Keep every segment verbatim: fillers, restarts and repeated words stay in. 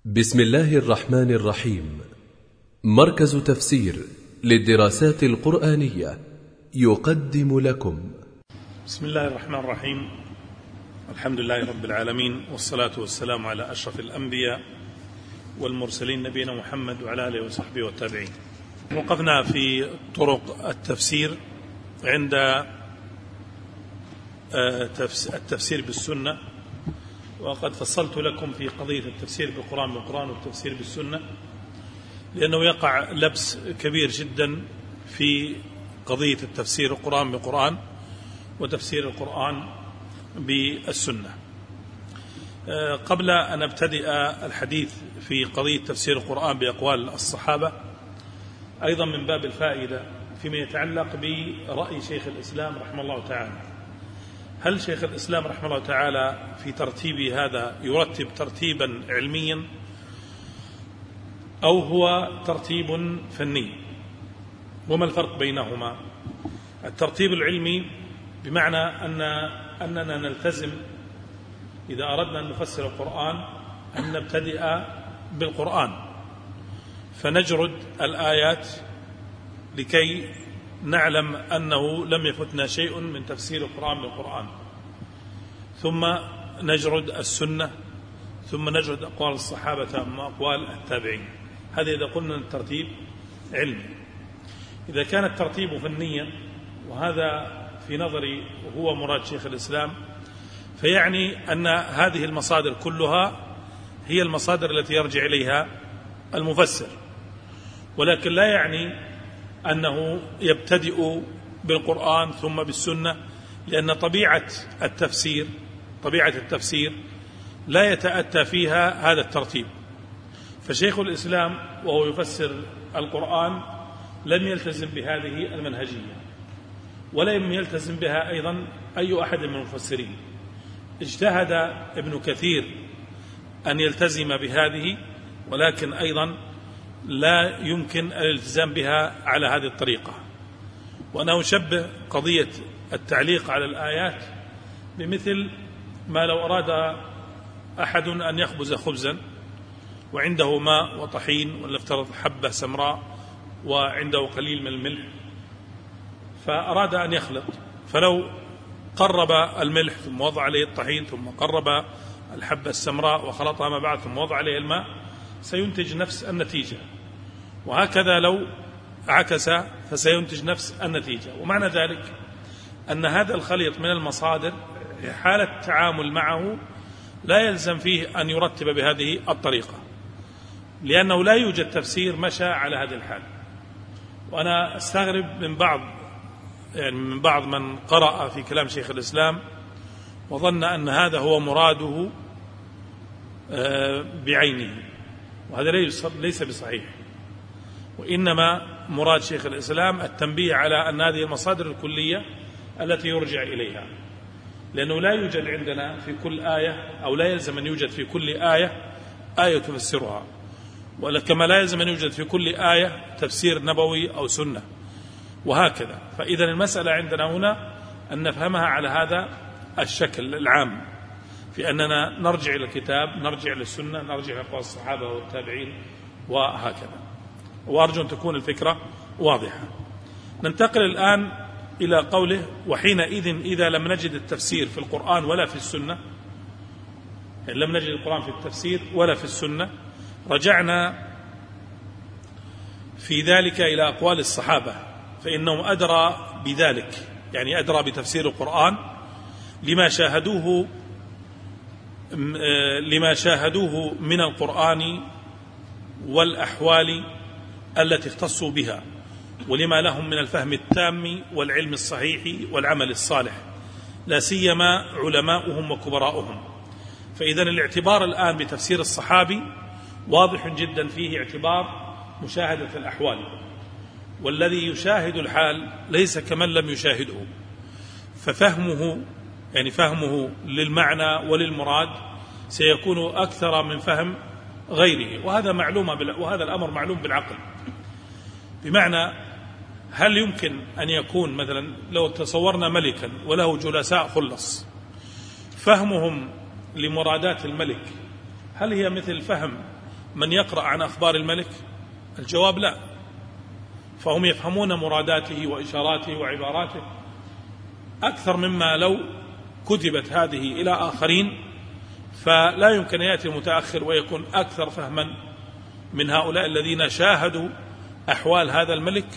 بسم الله الرحمن الرحيم. مركز تفسير للدراسات القرآنية يقدم لكم. بسم الله الرحمن الرحيم. الحمد لله رب العالمين، والصلاة والسلام على أشرف الأنبياء والمرسلين نبينا محمد وعلى آله وصحبه والتابعين. وقفنا في طرق التفسير عند التفسير بالسنة، وقد فصلت لكم في قضية التفسير بالقرآن بالقرآن والتفسير بالسنة، لأنه يقع لبس كبير جدا في قضية التفسير القرآن بالقرآن وتفسير القرآن بالسنة. قبل أن أبتدئ الحديث في قضية تفسير القرآن بأقوال الصحابة، أيضا من باب الفائدة فيما يتعلق برأي شيخ الإسلام رحمه الله تعالى، هل شيخ الإسلام رحمه الله تعالى في ترتيبه هذا يرتب ترتيبا علميا أو هو ترتيب فني؟ وما الفرق بينهما؟ الترتيب العلمي بمعنى أن أننا نلتزم إذا أردنا أن نفسر القرآن أن نبتدئ بالقرآن، فنجرد الآيات لكي نعلم أنه لم يفتنا شيء من تفسير القرآن بالقرآن، ثم نجرد السنة، ثم نجرد أقوال الصحابة وأقوال التابعين. هذا إذا قلنا الترتيب علمي. إذا كان الترتيب فنيا، وهذا في نظري هو مراد شيخ الإسلام، فيعني أن هذه المصادر كلها هي المصادر التي يرجع إليها المفسر، ولكن لا يعني أنه يبتدئ بالقرآن ثم بالسنة، لأن طبيعة التفسير طبيعة التفسير لا يتأتى فيها هذا الترتيب. فشيخ الإسلام وهو يفسر القرآن لم يلتزم بهذه المنهجية، ولم يلتزم بها أيضا أي أحد من المفسرين. اجتهد ابن كثير أن يلتزم بهذه، ولكن أيضا لا يمكن الالتزام بها على هذه الطريقة. وأنا أشبه قضية التعليق على الآيات بمثل ما لو أراد أحد أن يخبز خبزا وعنده ماء وطحين، ولا افترض حبة سمراء وعنده قليل من الملح، فأراد أن يخلط، فلو قرب الملح ثم وضع عليه الطحين ثم قرب الحبة السمراء وخلطها مع بعض ثم وضع عليه الماء، سينتج نفس النتيجة. وهكذا لو عكس فسينتج نفس النتيجة. ومعنى ذلك أن هذا الخليط من المصادر في حالة التعامل معه لا يلزم فيه أن يرتب بهذه الطريقة، لأنه لا يوجد تفسير مشى على هذه الحال. وأنا أستغرب من بعض يعني من بعض من قرأ في كلام شيخ الإسلام وظن أن هذا هو مراده بعينه، وهذا ليس بصحيح. وإنما مراد شيخ الإسلام التنبيه على أن هذه المصادر الكلية التي يرجع إليها، لأنه لا يوجد عندنا في كل آية، أو لا يلزم أن يوجد في كل آية آية تفسرها، وكما لا يلزم أن يوجد في كل آية تفسير نبوي أو سنة، وهكذا. فإذا المسألة عندنا هنا أن نفهمها على هذا الشكل العام، في أننا نرجع إلى الكتاب، نرجع إلى السنة، نرجع إلى أقوال الصحابة والتابعين، وهكذا. وأرجو أن تكون الفكرة واضحة. ننتقل الآن إلى قوله: وحينئذ إذا لم نجد التفسير في القرآن ولا في السنة، يعني لم نجد القرآن في التفسير ولا في السنة، رجعنا في ذلك إلى أقوال الصحابة، فإنهم أدرى بذلك، يعني أدرى بتفسير القرآن لما شاهدوه لما شاهدوه من القرآن والأحوال التي اختصوا بها، ولما لهم من الفهم التام والعلم الصحيح والعمل الصالح، لا سيما علماؤهم وكبراؤهم. فإذا الاعتبار الآن بتفسير الصحابي واضح جدا، فيه اعتبار مشاهدة الأحوال، والذي يشاهد الحال ليس كمن لم يشاهده، ففهمه يعني فهمه للمعنى وللمراد سيكون أكثر من فهم غيره. وهذا معلوم وهذا الأمر معلوم بالعقل. بمعنى هل يمكن أن يكون مثلا لو تصورنا ملكا وله جلساء خلص، فهمهم لمرادات الملك هل هي مثل فهم من يقرأ عن أخبار الملك؟ الجواب لا، فهم يفهمون مراداته وإشاراته وعباراته أكثر مما لو كتبت هذه إلى آخرين، فلا يمكن أن يأتي المتأخر ويكون أكثر فهما من هؤلاء الذين شاهدوا أحوال هذا الملك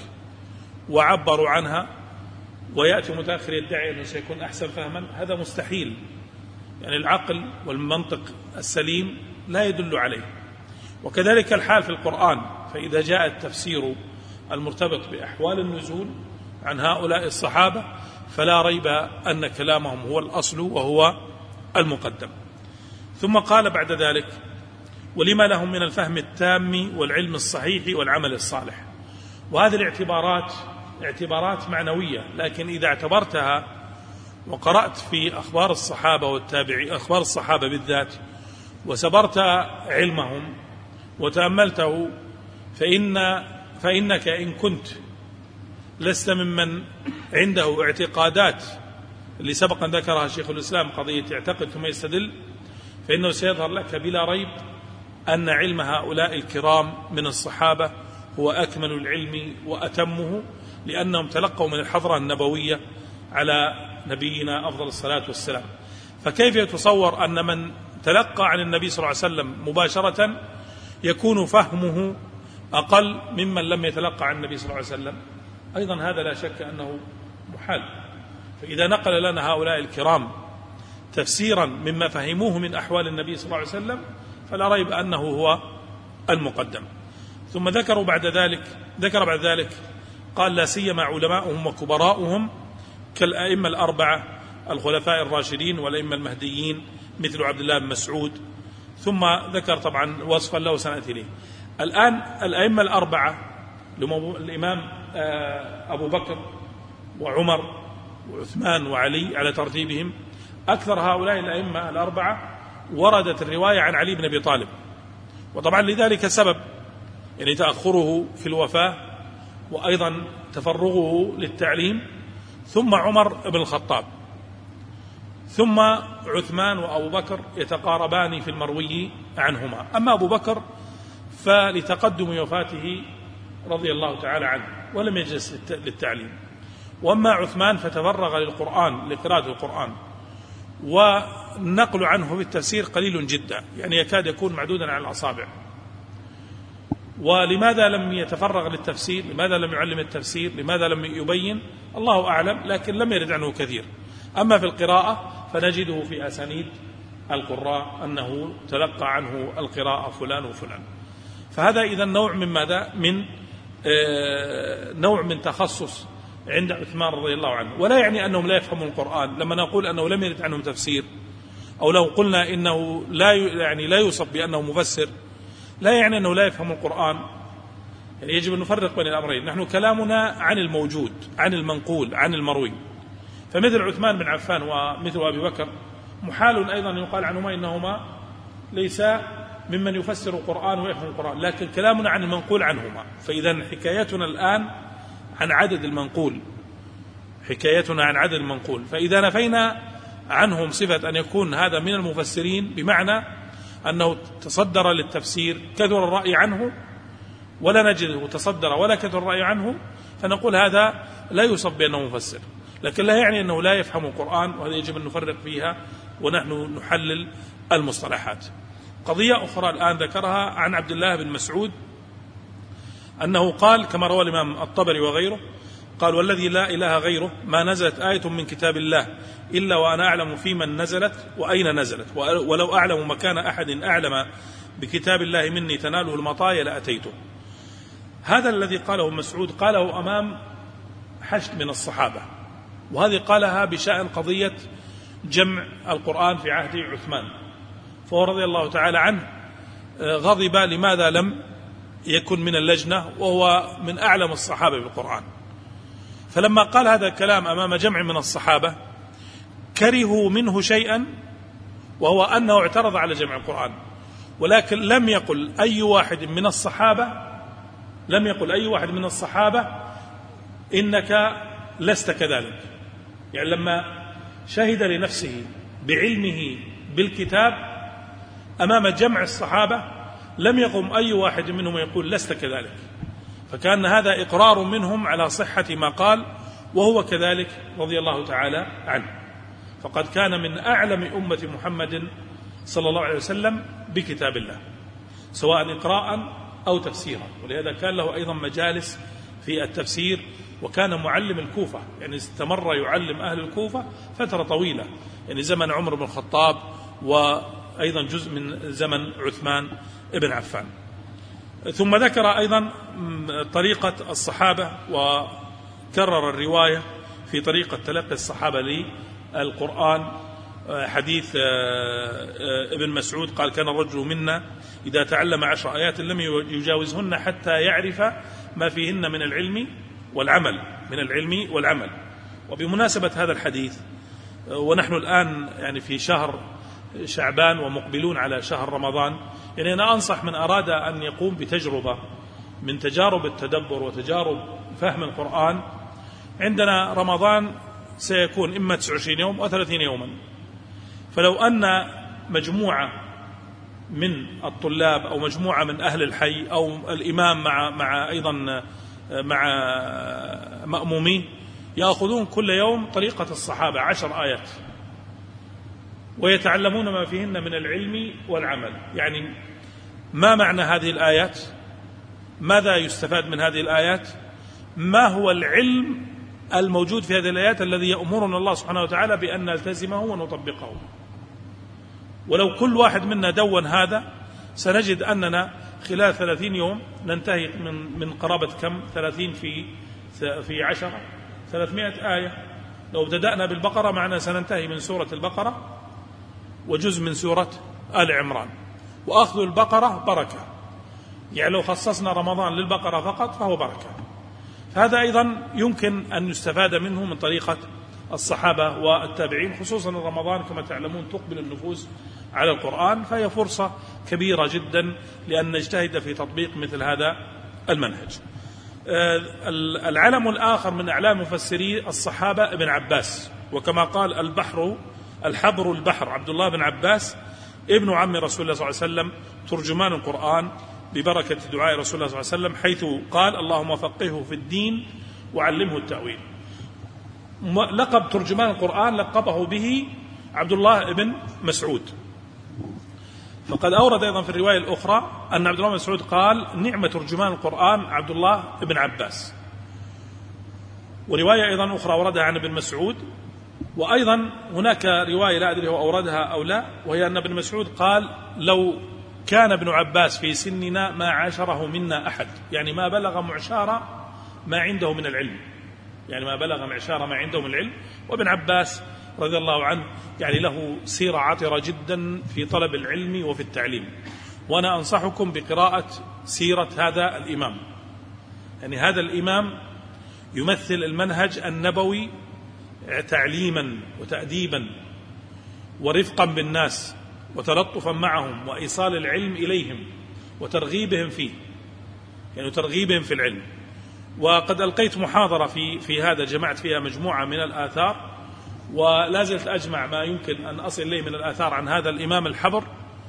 وعبروا عنها، ويأتي متأخر يدعي أنه سيكون أحسن فهما. هذا مستحيل، يعني العقل والمنطق السليم لا يدل عليه. وكذلك الحال في القرآن، فإذا جاء التفسير المرتبط بأحوال النزول عن هؤلاء الصحابة فلا ريب أن كلامهم هو الأصل وهو المقدم. ثم قال بعد ذلك: ولما لهم من الفهم التام والعلم الصحيح والعمل الصالح. وهذه الاعتبارات اعتبارات معنوية، لكن إذا اعتبرتها وقرأت في أخبار الصحابة والتابعين، أخبار الصحابة بالذات، وسبرت علمهم وتأملته، فإن فإنك إن كنت لست ممن عنده اعتقادات اللي سبقا ذكرها شيخ الإسلام، قضية يعتقد ثم يستدل، فإنه سيظهر لك بلا ريب أن علم هؤلاء الكرام من الصحابة هو أكمل العلم وأتمه، لأنهم تلقوا من الحضرة النبوية على نبينا أفضل الصلاة والسلام. فكيف يتصور أن من تلقى عن النبي صلى الله عليه وسلم مباشرة يكون فهمه أقل ممن لم يتلقى عن النبي صلى الله عليه وسلم؟ أيضا هذا لا شك أنه محال. فإذا نقل لنا هؤلاء الكرام تفسيرا مما فهموه من أحوال النبي صلى الله عليه وسلم فلا ريب أنه هو المقدم. ثم ذكروا بعد ذلك ذكر بعد ذلك قال: لا سيما علماؤهم وكبراؤهم كالأئمة الأربعة الخلفاء الراشدين والأئمة المهديين مثل عبد الله بن مسعود. ثم ذكر طبعا وصفا له سنأتي إليه. الآن الأئمة الأربعة الإمام أبو بكر وعمر وعثمان وعلي على ترتيبهم، أكثر هؤلاء الأئمة الأربعة وردت الرواية عن علي بن أبي طالب، وطبعا لذلك سبب، يعني تأخره في الوفاة وأيضا تفرغه للتعليم، ثم عمر بن الخطاب، ثم عثمان وأبو بكر يتقاربان في المروي عنهما. أما أبو بكر فلتقدم وفاته رضي الله تعالى عنه ولم يجلس للتعليم، وأما عثمان فتفرغ للقرآن لقراءة القرآن، والنقل عنه بالتفسير قليل جدا، يعني يكاد يكون معدودا على الأصابع. ولماذا لم يتفرغ للتفسير؟ لماذا لم يعلم التفسير؟ لماذا لم يبين؟ الله أعلم، لكن لم يرد عنه كثير. أما في القراءة فنجده في أسانيد القراء أنه تلقى عنه القراءة فلان وفلان. فهذا إذا نوع من ماذا؟ من آه نوع من تخصص عند عثمان رضي الله عنه. ولا يعني أنهم لا يفهمون القرآن. لما نقول أنه لم يرد عنهم تفسير، أو لو قلنا إنه لا يعني لا يوصف بأنه مفسر، لا يعني أنه لا يفهم القرآن. يعني يجب أن نفرق بين الأمرين. نحن كلامنا عن الموجود، عن المنقول، عن المروي. فمثل عثمان بن عفان ومثل أبي بكر محال أيضا يقال عنهما إنهما ليس ممن يفسر القرآن ويفهم القرآن، لكن كلامنا عن المنقول عنهما. فإذا حكايتنا الآن عن عدد المنقول، حكايتنا عن عدد المنقول. فإذا نفينا عنهم صفة أن يكون هذا من المفسرين بمعنى أنه تصدر للتفسير كثر الرأي عنه ولا نجده تصدر ولا كثر الرأي عنه، فنقول هذا لا يوصف بأنه مفسر. لكن لا يعني أنه لا يفهم القرآن، وهذا يجب أن نفرق فيها ونحن نحلل المصطلحات. قضية أخرى الآن ذكرها عن عبد الله بن مسعود أنه قال كما روى الإمام الطبري وغيره، قال: والذي لا إله غيره ما نزلت آية من كتاب الله إلا وأنا أعلم في من نزلت وأين نزلت، ولو أعلم مكان أحد أعلم بكتاب الله مني تناله المطايا لأتيته. هذا الذي قاله مسعود قاله أمام حشد من الصحابة، وهذه قالها بشأن قضية جمع القرآن في عهد عثمان، فهو رضي الله تعالى عنه غضب لماذا لم يكن من اللجنة وهو من أعلم الصحابة بالقرآن. فلما قال هذا الكلام أمام جمع من الصحابة كرهوا منه شيئا، وهو أنه اعترض على جمع القرآن، ولكن لم يقل أي واحد من الصحابة لم يقل أي واحد من الصحابة إنك لست كذلك. يعني لما شهد لنفسه بعلمه بالكتاب أمام جمع الصحابة لم يقم أي واحد منهم يقول لست كذلك، فكان هذا إقرار منهم على صحة ما قال، وهو كذلك رضي الله تعالى عنه. فقد كان من أعلم أمة محمد صلى الله عليه وسلم بكتاب الله، سواء إقراء أو تفسيرا، ولهذا كان له أيضا مجالس في التفسير، وكان معلم الكوفة، يعني استمر يعلم أهل الكوفة فترة طويلة، يعني زمن عمر بن الخطاب وأيضا جزء من زمن عثمان بن عفان. ثم ذكر أيضا طريقة الصحابة، وكرر الرواية في طريقة تلقي الصحابة للقرآن. حديث ابن مسعود قال: كان الرجل منا إذا تعلم عشر آيات لم يجاوزهن حتى يعرف ما فيهن من العلم والعمل من العلم والعمل. وبمناسبة هذا الحديث، ونحن الآن يعني في شهر شعبان ومقبلون على شهر رمضان، يعني أنا أنصح من أراد أن يقوم بتجربة من تجارب التدبر وتجارب فهم القرآن. عندنا رمضان سيكون إما تسعة وعشرين يوم أو ثلاثين يوما، فلو أن مجموعة من الطلاب أو مجموعة من أهل الحي أو الإمام مع مع أيضا مع مأمومين يأخذون كل يوم طريقة الصحابة عشر آيات، ويتعلمون ما فيهن من العلم والعمل. يعني ما معنى هذه الآيات؟ ماذا يستفاد من هذه الآيات؟ ما هو العلم الموجود في هذه الآيات الذي يأمرنا الله سبحانه وتعالى بأن نلتزمه ونطبقه؟ ولو كل واحد منا دون هذا سنجد أننا خلال ثلاثين يوم ننتهي من من قرابة كم؟ ثلاثين في في عشرة ثلاثمائة آية. لو بدأنا بالبقرة معنا سننتهي من سورة البقرة وجزء من سورة آل عمران، وأخذ البقرة بركة. يعني لو خصصنا رمضان للبقرة فقط فهو بركة. هذا أيضا يمكن أن يستفاد منه من طريقة الصحابة والتابعين، خصوصا رمضان كما تعلمون تقبل النفوس على القرآن، فهي فرصة كبيرة جدا لأن نجتهد في تطبيق مثل هذا المنهج. العلم الآخر من أعلام مفسري الصحابة ابن عباس، وكما قال البحر الحبر البحر عبد الله بن عباس ابن عم رسول الله صلى الله عليه وسلم ترجمان القرآن ببركة دعاء رسول الله صلى الله عليه وسلم، حيث قال: اللهم فقهه في الدين وعلمه التأويل. لقب ترجمان القرآن لقبه به عبد الله بن مسعود. فقد أورد أيضا في الرواية الأخرى أن عبد الله بن مسعود قال: نعم ترجمان القرآن عبد الله بن عباس. ورواية أيضا أخرى وردها عن ابن مسعود. وأيضا هناك رواية لا أدري هو أوردها أو لا، وهي أن ابن مسعود قال: لو كان ابن عباس في سننا ما عاشره منا أحد، يعني ما بلغ معشار ما عنده من العلم، يعني ما بلغ معشار ما عنده من العلم. وابن عباس رضي الله عنه يعني له سيرة عطرة جدا في طلب العلم وفي التعليم، وأنا أنصحكم بقراءة سيرة هذا الإمام. يعني هذا الإمام يمثل المنهج النبوي تعليما وتأديبا ورفقا بالناس وتلطفا معهم وإيصال العلم إليهم وترغيبهم فيه، يعني ترغيبهم في العلم. وقد ألقيت محاضرة في في هذا جمعت فيها مجموعة من الآثار، ولا زلت أجمع ما يمكن أن أصل إليه من الآثار عن هذا الإمام الحبر.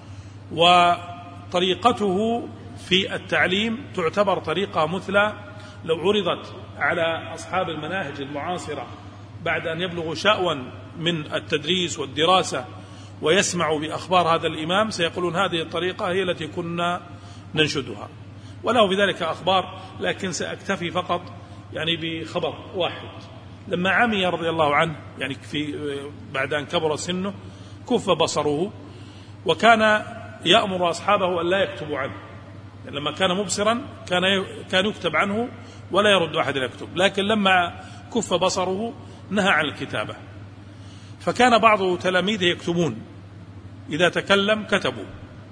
وطريقته في التعليم تعتبر طريقة مثلى لو عرضت على أصحاب المناهج المعاصرة بعد أن يبلغوا شأوا من التدريس والدراسة ويسمعوا بأخبار هذا الإمام سيقولون هذه الطريقة هي التي كنا ننشدها. وله بذلك أخبار، لكن سأكتفي فقط يعني بخبر واحد. لما عمي رضي الله عنه، يعني في بعد أن كبر سنه كف بصره، وكان يأمر أصحابه أن لا يكتبوا عنه. يعني لما كان مبصرا كان كان يكتب عنه ولا يرد أحد يكتب، لكن لما كف بصره نهى عن الكتابة. فكان بعض تلاميذه يكتبون، إذا تكلم كتبوا.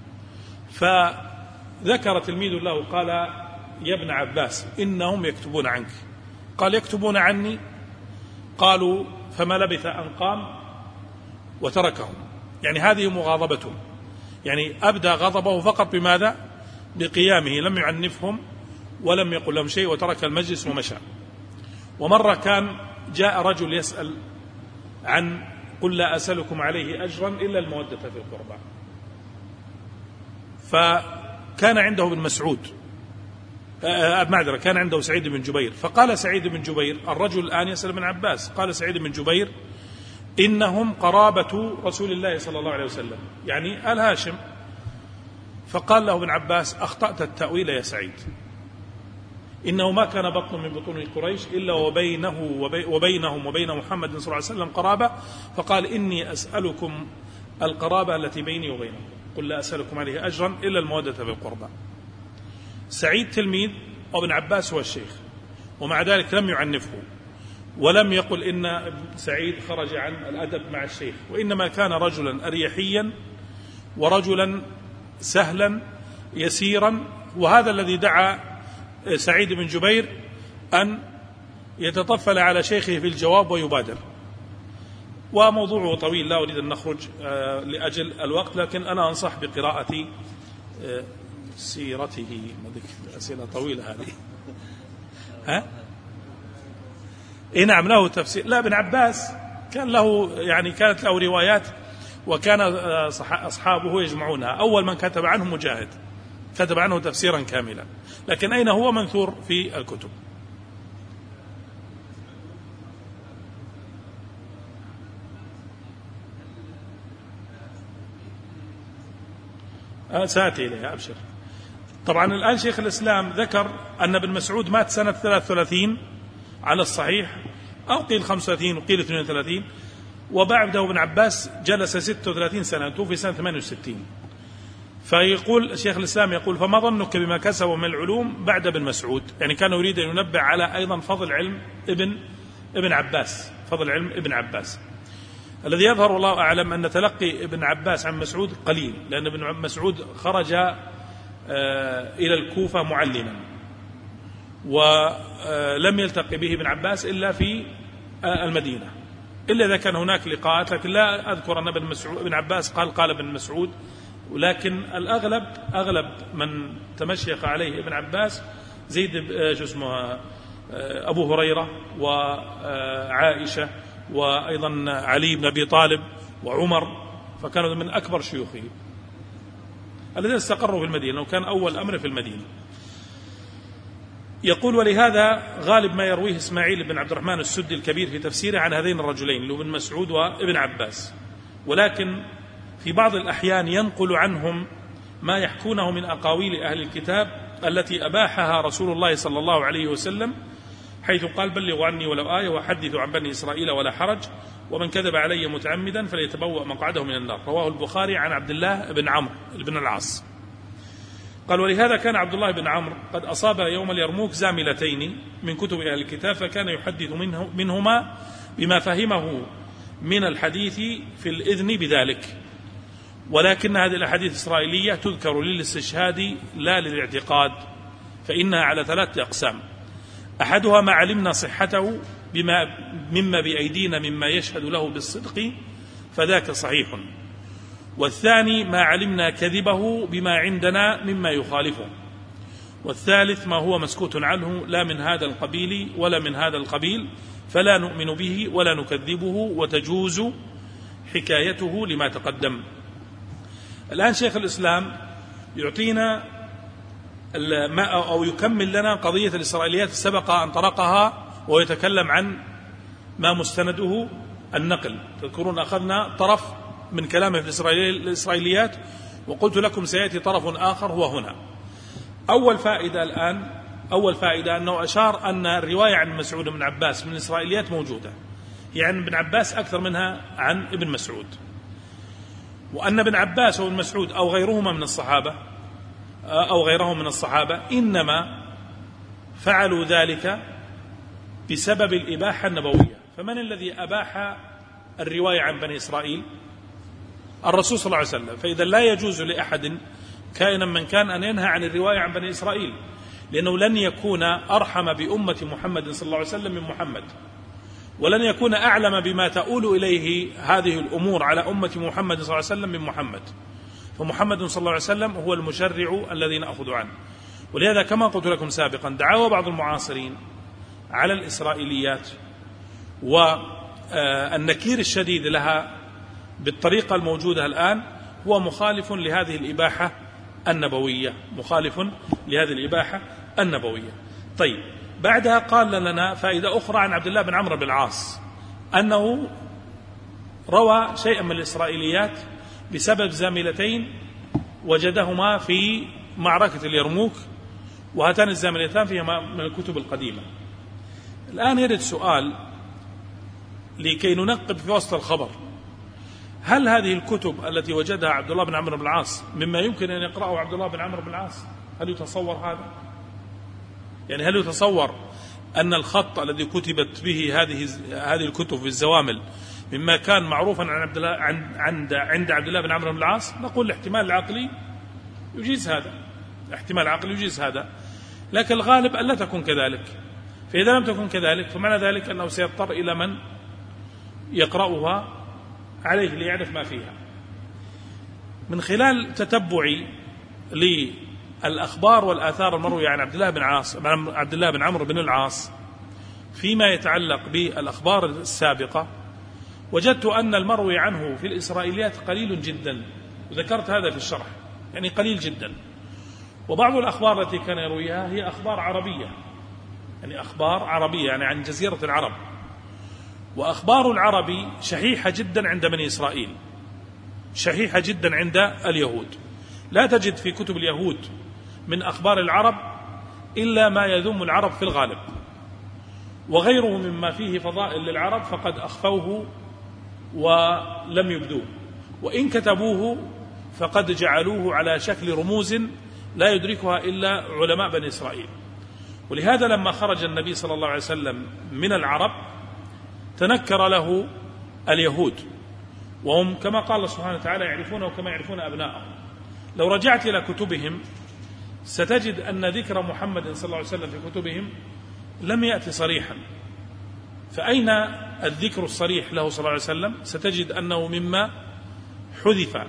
فذكر تلميذ له قال: يا ابن عباس إنهم يكتبون عنك. قال: يكتبون عني؟ قالوا: فما لبث أن قام وتركهم. يعني هذه مغاضبته، يعني أبدى غضبه فقط بماذا؟ بقيامه، لم يعنفهم ولم يقل لهم شيء وترك المجلس ومشى. ومرة كان جاء رجل يسأل عن قل لا أسألكم عليه أجرا إلا المودة في القربى، كان عنده ابن مسعود معذرة كان عنده سعيد بن جبير، فقال سعيد بن جبير الرجل الآن يسأل ابن عباس، قال سعيد بن جبير إنهم قرابة رسول الله صلى الله عليه وسلم، يعني آل هاشم. فقال له ابن عباس أخطأت التأويل يا سعيد، إنه ما كان بطن من بطون قريش إلا وبينه وبي وبينهم وبين محمد صلى الله عليه وسلم قرابة، فقال إني أسألكم القرابة التي بيني وبينكم، قل لا أسألكم عليه أجرا إلا المودة في القربى. سعيد تلميذ وابن عباس هو الشيخ، ومع ذلك لم يعنفه ولم يقل إن سعيد خرج عن الأدب مع الشيخ، وإنما كان رجلا أريحيا ورجلا سهلا يسيرا، وهذا الذي دعا سعيد بن جبير أن يتطفل على شيخه في الجواب ويبادر. وموضوعه طويل لا أريد أن نخرج لأجل الوقت، لكن أنا أنصح بقراءة سيرته. أسئلة طويلة هذه. ها؟ إيه نعم له تفسير. لا ابن عباس كان له يعني كانت له روايات، وكان أصحابه يجمعونها. أول من كتب عنه مجاهد، كتب عنه تفسيرا كاملا، لكن أين هو منثور في الكتب. سآتي إليها أبشر. طبعا الآن شيخ الإسلام ذكر أن ابن مسعود مات سنة ثلاثة وثلاثين على الصحيح، أو قيل خمسة وثلاثين وقيل اثنين وثلاثين، وبعده ابن عباس جلس ستة وثلاثين سنة، توفي سنة ثمانية وستين. فيقول شيخ الإسلام يقول فما ظنك بما كسبوا من العلوم بعد ابن مسعود، يعني كان يريد أن ينبه على أيضا فضل علم ابن ابن عباس، فضل علم ابن عباس. الذي يظهر والله أعلم أن تلقي ابن عباس عن مسعود قليل، لأن ابن مسعود خرج إلى الكوفة معلما، ولم يلتقي به ابن عباس إلا في المدينة، إلا إذا كان هناك لقاءات، لكن لا أذكر أن ابن مسعود ابن عباس قال قال ابن مسعود. ولكن الأغلب أغلب من تمشيخ عليه ابن عباس زيد شو اسمه أبو هريرة وعائشة وأيضا علي بن أبي طالب وعمر، فكانوا من أكبر شيوخه الذين استقروا في المدينة، وكان أول أمر في المدينة. يقول ولهذا غالب ما يرويه إسماعيل بن عبد الرحمن السدي الكبير في تفسيره عن هذين الرجلين اللي هو ابن مسعود وابن عباس، ولكن في بعض الأحيان ينقل عنهم ما يحكونه من أقاويل أهل الكتاب التي أباحها رسول الله صلى الله عليه وسلم، حيث قال بلغوا عني ولو آية وحدثوا عن بني إسرائيل ولا حرج، ومن كذب علي متعمدا فليتبوأ مقعده من النار. رواه البخاري عن عبد الله بن عمرو بن العاص. قال ولهذا كان عبد الله بن عمرو قد أصاب يوم اليرموك زاملتين من كتب أهل الكتاب، فكان يحدث منه منهما بما فهمه من الحديث في الإذن بذلك، ولكن هذه الأحاديث الإسرائيلية تذكر للاستشهاد لا للاعتقاد، فإنها على ثلاثة أقسام. أحدها ما علمنا صحته بما مما بأيدينا مما يشهد له بالصدق فذاك صحيح، والثاني ما علمنا كذبه بما عندنا مما يخالفه، والثالث ما هو مسكوت عنه لا من هذا القبيل ولا من هذا القبيل فلا نؤمن به ولا نكذبه وتجوز حكايته لما تقدم. الآن شيخ الإسلام يعطينا أو يكمل لنا قضية الإسرائيليات سبق أن طرقها، ويتكلم عن ما مستنده النقل. تذكرون أخذنا طرف من كلامه في الإسرائيليات، وقلت لكم سيأتي طرف آخر هو هنا. أول فائدة الآن أول فائدة أنه أشار أن الرواية عن مسعود بن عباس من الإسرائيليات موجودة، هي عن ابن عباس أكثر منها عن ابن مسعود، وأن ابن عباس وابن مسعود أو غيرهما من الصحابة أو غيرهم من الصحابة إنما فعلوا ذلك بسبب الإباحة النبوية. فمن الذي أباح الرواية عن بني إسرائيل؟ الرسول صلى الله عليه وسلم. فإذا لا يجوز لأحد كائنا من كان أن ينهى عن الرواية عن بني إسرائيل، لأنه لن يكون أرحم بأمة محمد صلى الله عليه وسلم من محمد، ولن يكون أعلم بما تؤول إليه هذه الأمور على أمة محمد صلى الله عليه وسلم من محمد. فمحمد صلى الله عليه وسلم هو المشرع الذي نأخذ عنه. ولهذا كما قلت لكم سابقا دعاوى بعض المعاصرين على الإسرائيليات والنكير الشديد لها بالطريقة الموجودة الآن هو مخالف لهذه الإباحة النبوية، مخالف لهذه الإباحة النبوية. طيب، بعدها قال لنا فائدة أخرى عن عبد الله بن عمرو بن العاص أنه روى شيئا من الإسرائيليات بسبب زاملتين وجدهما في معركة اليرموك، وهاتان الزاملتان فيهما من الكتب القديمة. الآن يرد سؤال لكي ننقب في وسط الخبر: هل هذه الكتب التي وجدها عبد الله بن عمرو بن العاص مما يمكن أن يقرأه عبد الله بن عمرو بن العاص؟ هل يتصور هذا؟ يعني هل يتصور أن الخط الذي كتبت به هذه هذه الكتب في الزوامل مما كان معروفا عن عبد الله عند عند عبد الله بن عمرو بن العاص؟ نقول الاحتمال العقلي يجيز هذا، احتمال العقلي يجيز هذا، لكن الغالب ألا تكون كذلك. فإذا لم تكن كذلك فمعنى ذلك أنه سيضطر إلى من يقرأها عليه ليعرف ما فيها. من خلال تتبعي للأخبار والآثار المروية عن عبد الله بن عاص عبد الله بن عمرو بن العاص فيما يتعلق بالأخبار السابقة، وجدت أن المروي عنه في الإسرائيليات قليل جدا، وذكرت هذا في الشرح، يعني قليل جدا. وبعض الأخبار التي كان يرويها هي أخبار عربية، يعني أخبار عربية يعني عن جزيرة العرب، وأخبار العربي شحيحة جدا عند بني إسرائيل، شحيحة جدا عند اليهود. لا تجد في كتب اليهود من أخبار العرب إلا ما يذم العرب في الغالب، وغيره مما فيه فضائل للعرب فقد أخفوه ولم يبدوه، وإن كتبوه فقد جعلوه على شكل رموز لا يدركها إلا علماء بني إسرائيل. ولهذا لما خرج النبي صلى الله عليه وسلم من العرب تنكر له اليهود، وهم كما قال الله سبحانه وتعالى يعرفونه كما يعرفون أبناءهم. لو رجعت إلى كتبهم ستجد أن ذكر محمد صلى الله عليه وسلم في كتبهم لم يأتي صريحا، فأين الذكر الصريح له صلى الله عليه وسلم؟ ستجد أنه مما حذف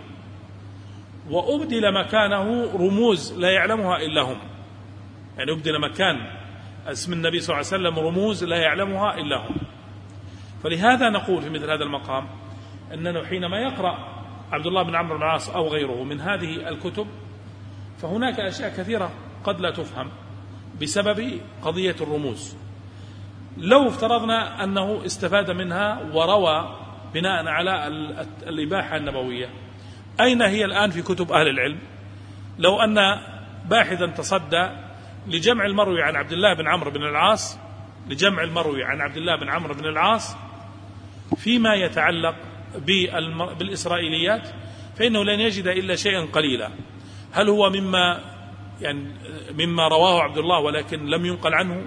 وأبدل مكانه رموز لا يعلمها إلا هم، يعني أبدل مكان اسم النبي صلى الله عليه وسلم رموز لا يعلمها إلا هم. فلهذا نقول في مثل هذا المقام أنه حينما يقرأ عبد الله بن عمرو بن العاص أو غيره من هذه الكتب فهناك أشياء كثيرة قد لا تفهم بسبب قضية الرموز. لو افترضنا أنه استفاد منها وروى بناء على الإباحة النبوية، أين هي الآن في كتب أهل العلم؟ لو أن باحثا تصدى لجمع المروي عن عبد الله بن عمرو بن العاص لجمع المروي عن عبد الله بن عمرو بن العاص فيما يتعلق بالإسرائيليات فإنه لن يجد إلا شيئا قليلا. هل هو مما يعني مما رواه عبد الله ولكن لم ينقل عنه؟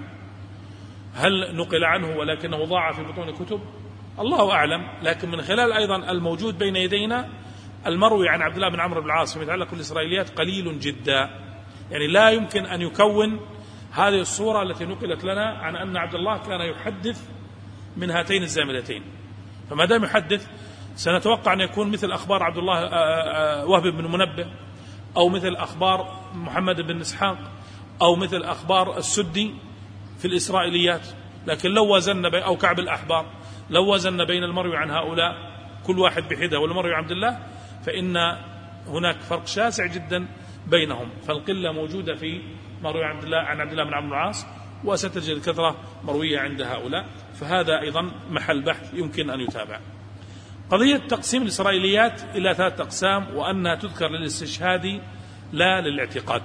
هل نقل عنه ولكنه ضاع في بطون كتب؟ الله أعلم. لكن من خلال أيضا الموجود بين يدينا المروي عن عبد الله بن عمرو بن العاص فيما يتعلق بالإسرائيليات قليل جدا، يعني لا يمكن أن يكون هذه الصورة التي نقلت لنا عن أن عبد الله كان يحدث من هاتين الزاملتين. فما دام يحدث سنتوقع أن يكون مثل أخبار عبد الله وهب بن منبه، أو مثل أخبار محمد بن إسحاق، أو مثل أخبار السدي في الإسرائيليات. لكن لو وزن بين أو كعب الأحبار لو وزن بين المروي عن هؤلاء كل واحد بحدة والمروي عن عبد الله فإن هناك فرق شاسع جدا بينهم. فالقلة موجودة في مروي عن عبد الله عن عبد الله بن عمرو بن العاص، وستجد الكثرة مروية عند هؤلاء، فهذا أيضا محل بحث يمكن أن يتابع. قضية تقسيم الإسرائيليات إلى ثلاث أقسام، وأنها تذكر للاستشهاد لا للاعتقاد.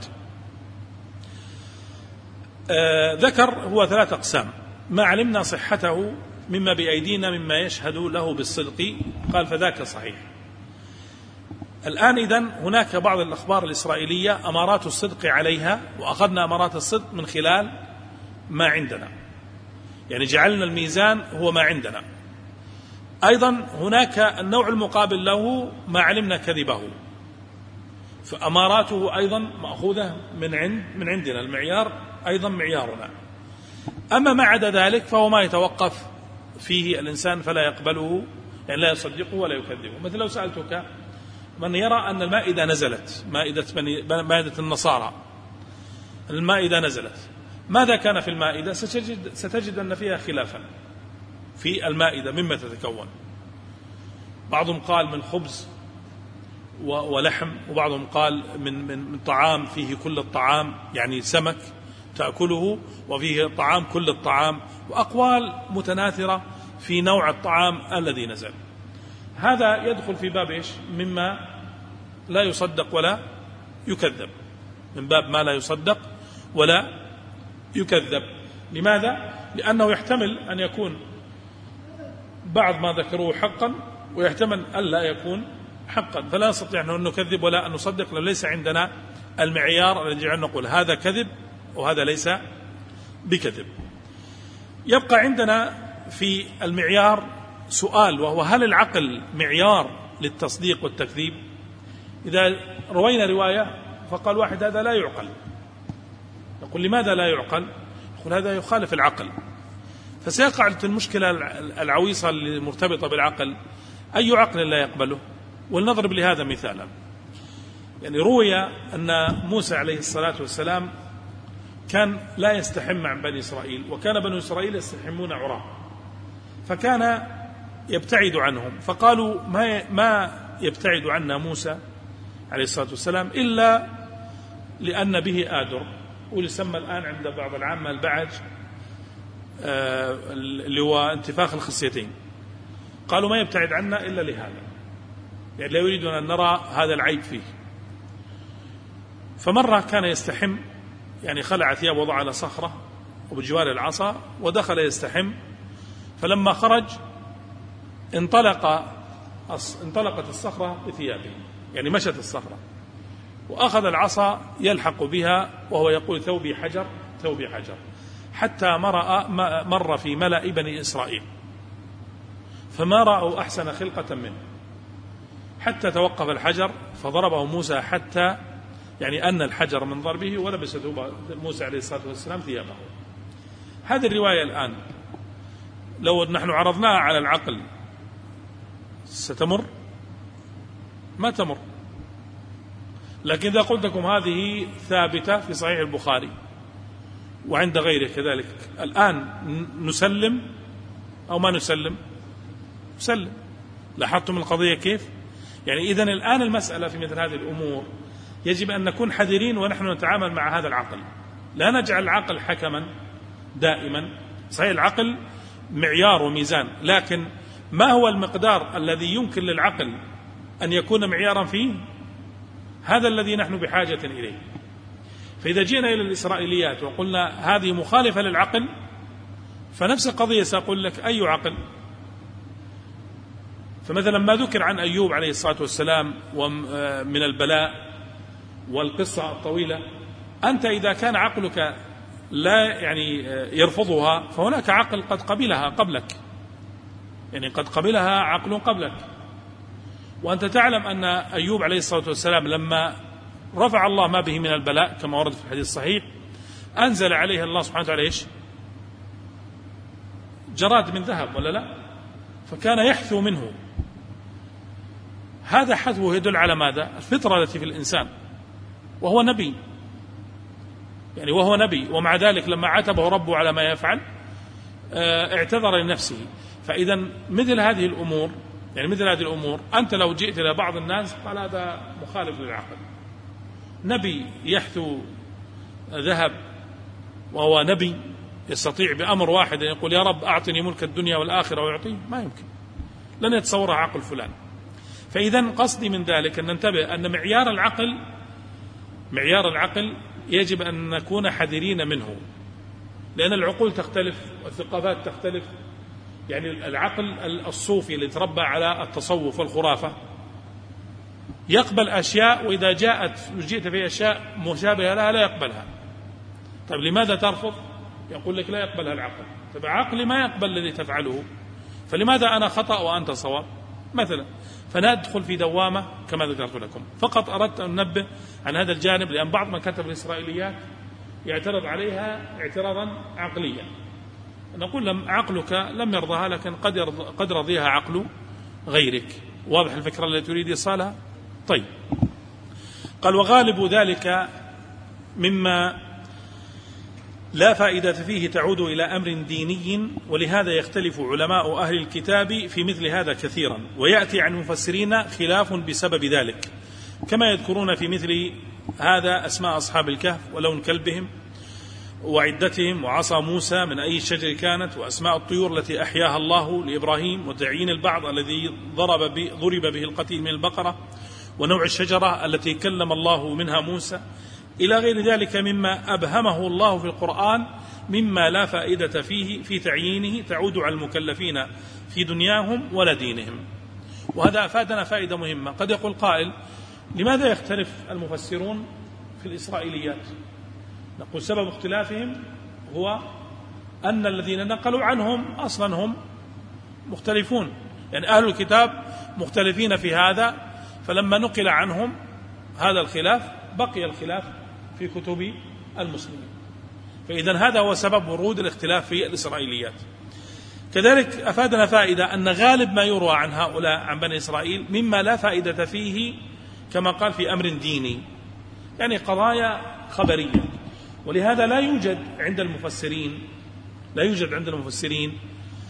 آه ذكر هو ثلاث أقسام ما علمنا صحته مما بأيدينا مما يشهد له بالصدق، قال فذاك صحيح. الآن إذن هناك بعض الأخبار الإسرائيلية أمارات الصدق عليها، وأخذنا أمارات الصدق من خلال ما عندنا، يعني جعلنا الميزان هو ما عندنا. أيضا هناك النوع المقابل له ما علمنا كذبه، فأماراته أيضا مأخوذة من عند من عندنا، المعيار أيضا معيارنا. أما ما عدا ذلك فهو ما يتوقف فيه الإنسان فلا يقبله، يعني لا يصدقه ولا يكذبه. مثل لو سألتك من يرى أن المائدة نزلت، مائدة, مائدة النصارى، المائدة نزلت، ماذا كان في المائدة؟ ستجد, ستجد أن فيها خلافا في المائدة مما تتكون. بعضهم قال من خبز، ولحم، وبعضهم قال من, من, من طعام فيه كل الطعام، يعني سمك تأكله وفيه طعام كل الطعام، وأقوال متناثرة في نوع الطعام الذي نزل. هذا يدخل في باب إيش؟ مما لا يصدق ولا يكذب، من باب ما لا يصدق ولا يكذب. لماذا؟ لأنه يحتمل أن يكون بعض ما ذكروه حقا، ويحتمل أن لا يكون حقا، فلا نستطيع أن نكذب ولا أن نصدق، لأن ليس عندنا المعيار الذي يجعلنا نقول هذا كذب وهذا ليس بكذب. يبقى عندنا في المعيار سؤال، وهو هل العقل معيار للتصديق والتكذيب؟ إذا روينا رواية فقال واحد هذا لا يعقل، نقول لماذا لا يعقل؟ يقول هذا يخالف العقل. فسيقع المشكلة العويصة المرتبطة بالعقل، أي عقل لا يقبله؟ ولنضرب لهذا مثالا. يعني روي أن موسى عليه الصلاة والسلام كان لا يستحم مع بني إسرائيل، وكان بني إسرائيل يستحمون عراه، فكان يبتعد عنهم، فقالوا ما ما يبتعد عنا موسى عليه الصلاة والسلام إلا لأن به آدر، ولسمى الآن عند بعض العامة البعج اللي هو انتفاخ الخصيتين، قالوا ما يبتعد عنا إلا لهذا، يعني لا يريدون أن نرى هذا العيب فيه. فمرة كان يستحم، يعني خلع ثياب وضع على صخرة وبجوار العصا ودخل يستحم، فلما خرج انطلق انطلقت الصخرة بثيابه، يعني مشت الصخرة، وأخذ العصا يلحق بها وهو يقول ثوبي حجر ثوبي حجر، حتى مر مر في ملأ بني إسرائيل فما رأوا أحسن خلقة منه، حتى توقف الحجر فضربه موسى حتى يعني أن الحجر من ضربه، ولبس ثوب موسى عليه الصلاة والسلام ثيابه. هذه الرواية الآن لو نحن عرضناها على العقل ستمر؟ ما تمر. لكن إذا قلت لكم هذه ثابتة في صحيح البخاري وعند غيره كذلك، الآن نسلم أو ما نسلم؟ نسلم. لاحظتم القضية كيف؟ يعني إذن الآن المسألة في مثل هذه الأمور يجب أن نكون حذرين ونحن نتعامل مع هذا العقل، لا نجعل العقل حكما دائما. صحيح العقل معيار وميزان، لكن ما هو المقدار الذي يمكن للعقل أن يكون معيارا فيه؟ هذا الذي نحن بحاجة إليه. فإذا جئنا إلى الإسرائيليات وقلنا هذه مخالفة للعقل، فنفس القضية سأقول لك أي عقل؟ فمثلا ما ذكر عن أيوب عليه الصلاة والسلام ومن البلاء والقصة الطويلة، أنت إذا كان عقلك لا يعني يرفضها، فهناك عقل قد قبلها قبلك، يعني قد قبلها عقل قبلك. وأنت تعلم أن أيوب عليه الصلاة والسلام لما رفع الله ما به من البلاء كما ورد في الحديث الصحيح، أنزل عليه الله سبحانه وتعالى إيش؟ جراد من ذهب ولا لا؟ فكان يحثو منه. هذا حثوه يدل على ماذا؟ الفطرة التي في الإنسان، وهو نبي، يعني وهو نبي، ومع ذلك لما عاتبه ربه على ما يفعل اعتذر لنفسه. فإذا مثل هذه الأمور، يعني مثل هذه الأمور أنت لو جئت إلى بعض الناس قال هذا مخالف للعقل، نبي يحثو ذهب وهو نبي يستطيع بأمر واحد أن يقول يا رب أعطني ملك الدنيا والآخرة ويعطيه، ما يمكن، لن يتصورها عقل فلان. فإذا قصدي من ذلك أن ننتبه أن معيار العقل معيار العقل يجب أن نكون حذرين منه، لأن العقول تختلف والثقافات تختلف. يعني العقل الصوفي اللي تربى على التصوف والخرافة يقبل أشياء، وإذا جاءت وجئت في أشياء مشابهة لها لا يقبلها. طيب لماذا ترفض؟ يقول لك لا يقبلها العقل. طيب عقلي ما يقبل الذي تفعله، فلماذا أنا خطأ وأنت صواب مثلا؟ فندخل في دوامة كما ذكرت لكم. فقط أردت أن ننبه عن هذا الجانب، لأن بعض من كتب الإسرائيليات يعترض عليها اعتراضا عقليا. نقول لهم عقلك لم يرضها، لكن قد, قد رضيها عقل غيرك. واضح الفكرة التي تريد إيصالها؟ طيب، قال وغالب ذلك مما لا فائدة فيه تعود إلى أمر ديني، ولهذا يختلف علماء أهل الكتاب في مثل هذا كثيرا، ويأتي عن المفسرين خلاف بسبب ذلك. كما يذكرون في مثل هذا أسماء أصحاب الكهف ولون كلبهم وعدتهم وعصا موسى من أي شجر كانت، وأسماء الطيور التي أحياها الله لإبراهيم، وتعيين البعض الذي ضرب به ضرب به القتيل من البقرة، ونوع الشجرة التي كلم الله منها موسى، إلى غير ذلك مما أبهمه الله في القرآن مما لا فائدة فيه في تعيينه تعود على المكلفين في دنياهم ولا دينهم. وهذا أفادنا فائدة مهمة. قد يقول قائل: لماذا يختلف المفسرون في الإسرائيليات؟ نقول سبب اختلافهم هو أن الذين نقلوا عنهم أصلا هم مختلفون، يعني أهل الكتاب مختلفين في هذا، فلما نقل عنهم هذا الخلاف بقي الخلاف في كتب المسلمين. فإذن هذا هو سبب ورود الاختلاف في الإسرائيليات. كذلك أفادنا فائدة أن غالب ما يروى عن هؤلاء عن بني إسرائيل مما لا فائدة فيه، كما قال في أمر ديني، يعني قضايا خبرية. ولهذا لا يوجد عند المفسرين لا يوجد عند المفسرين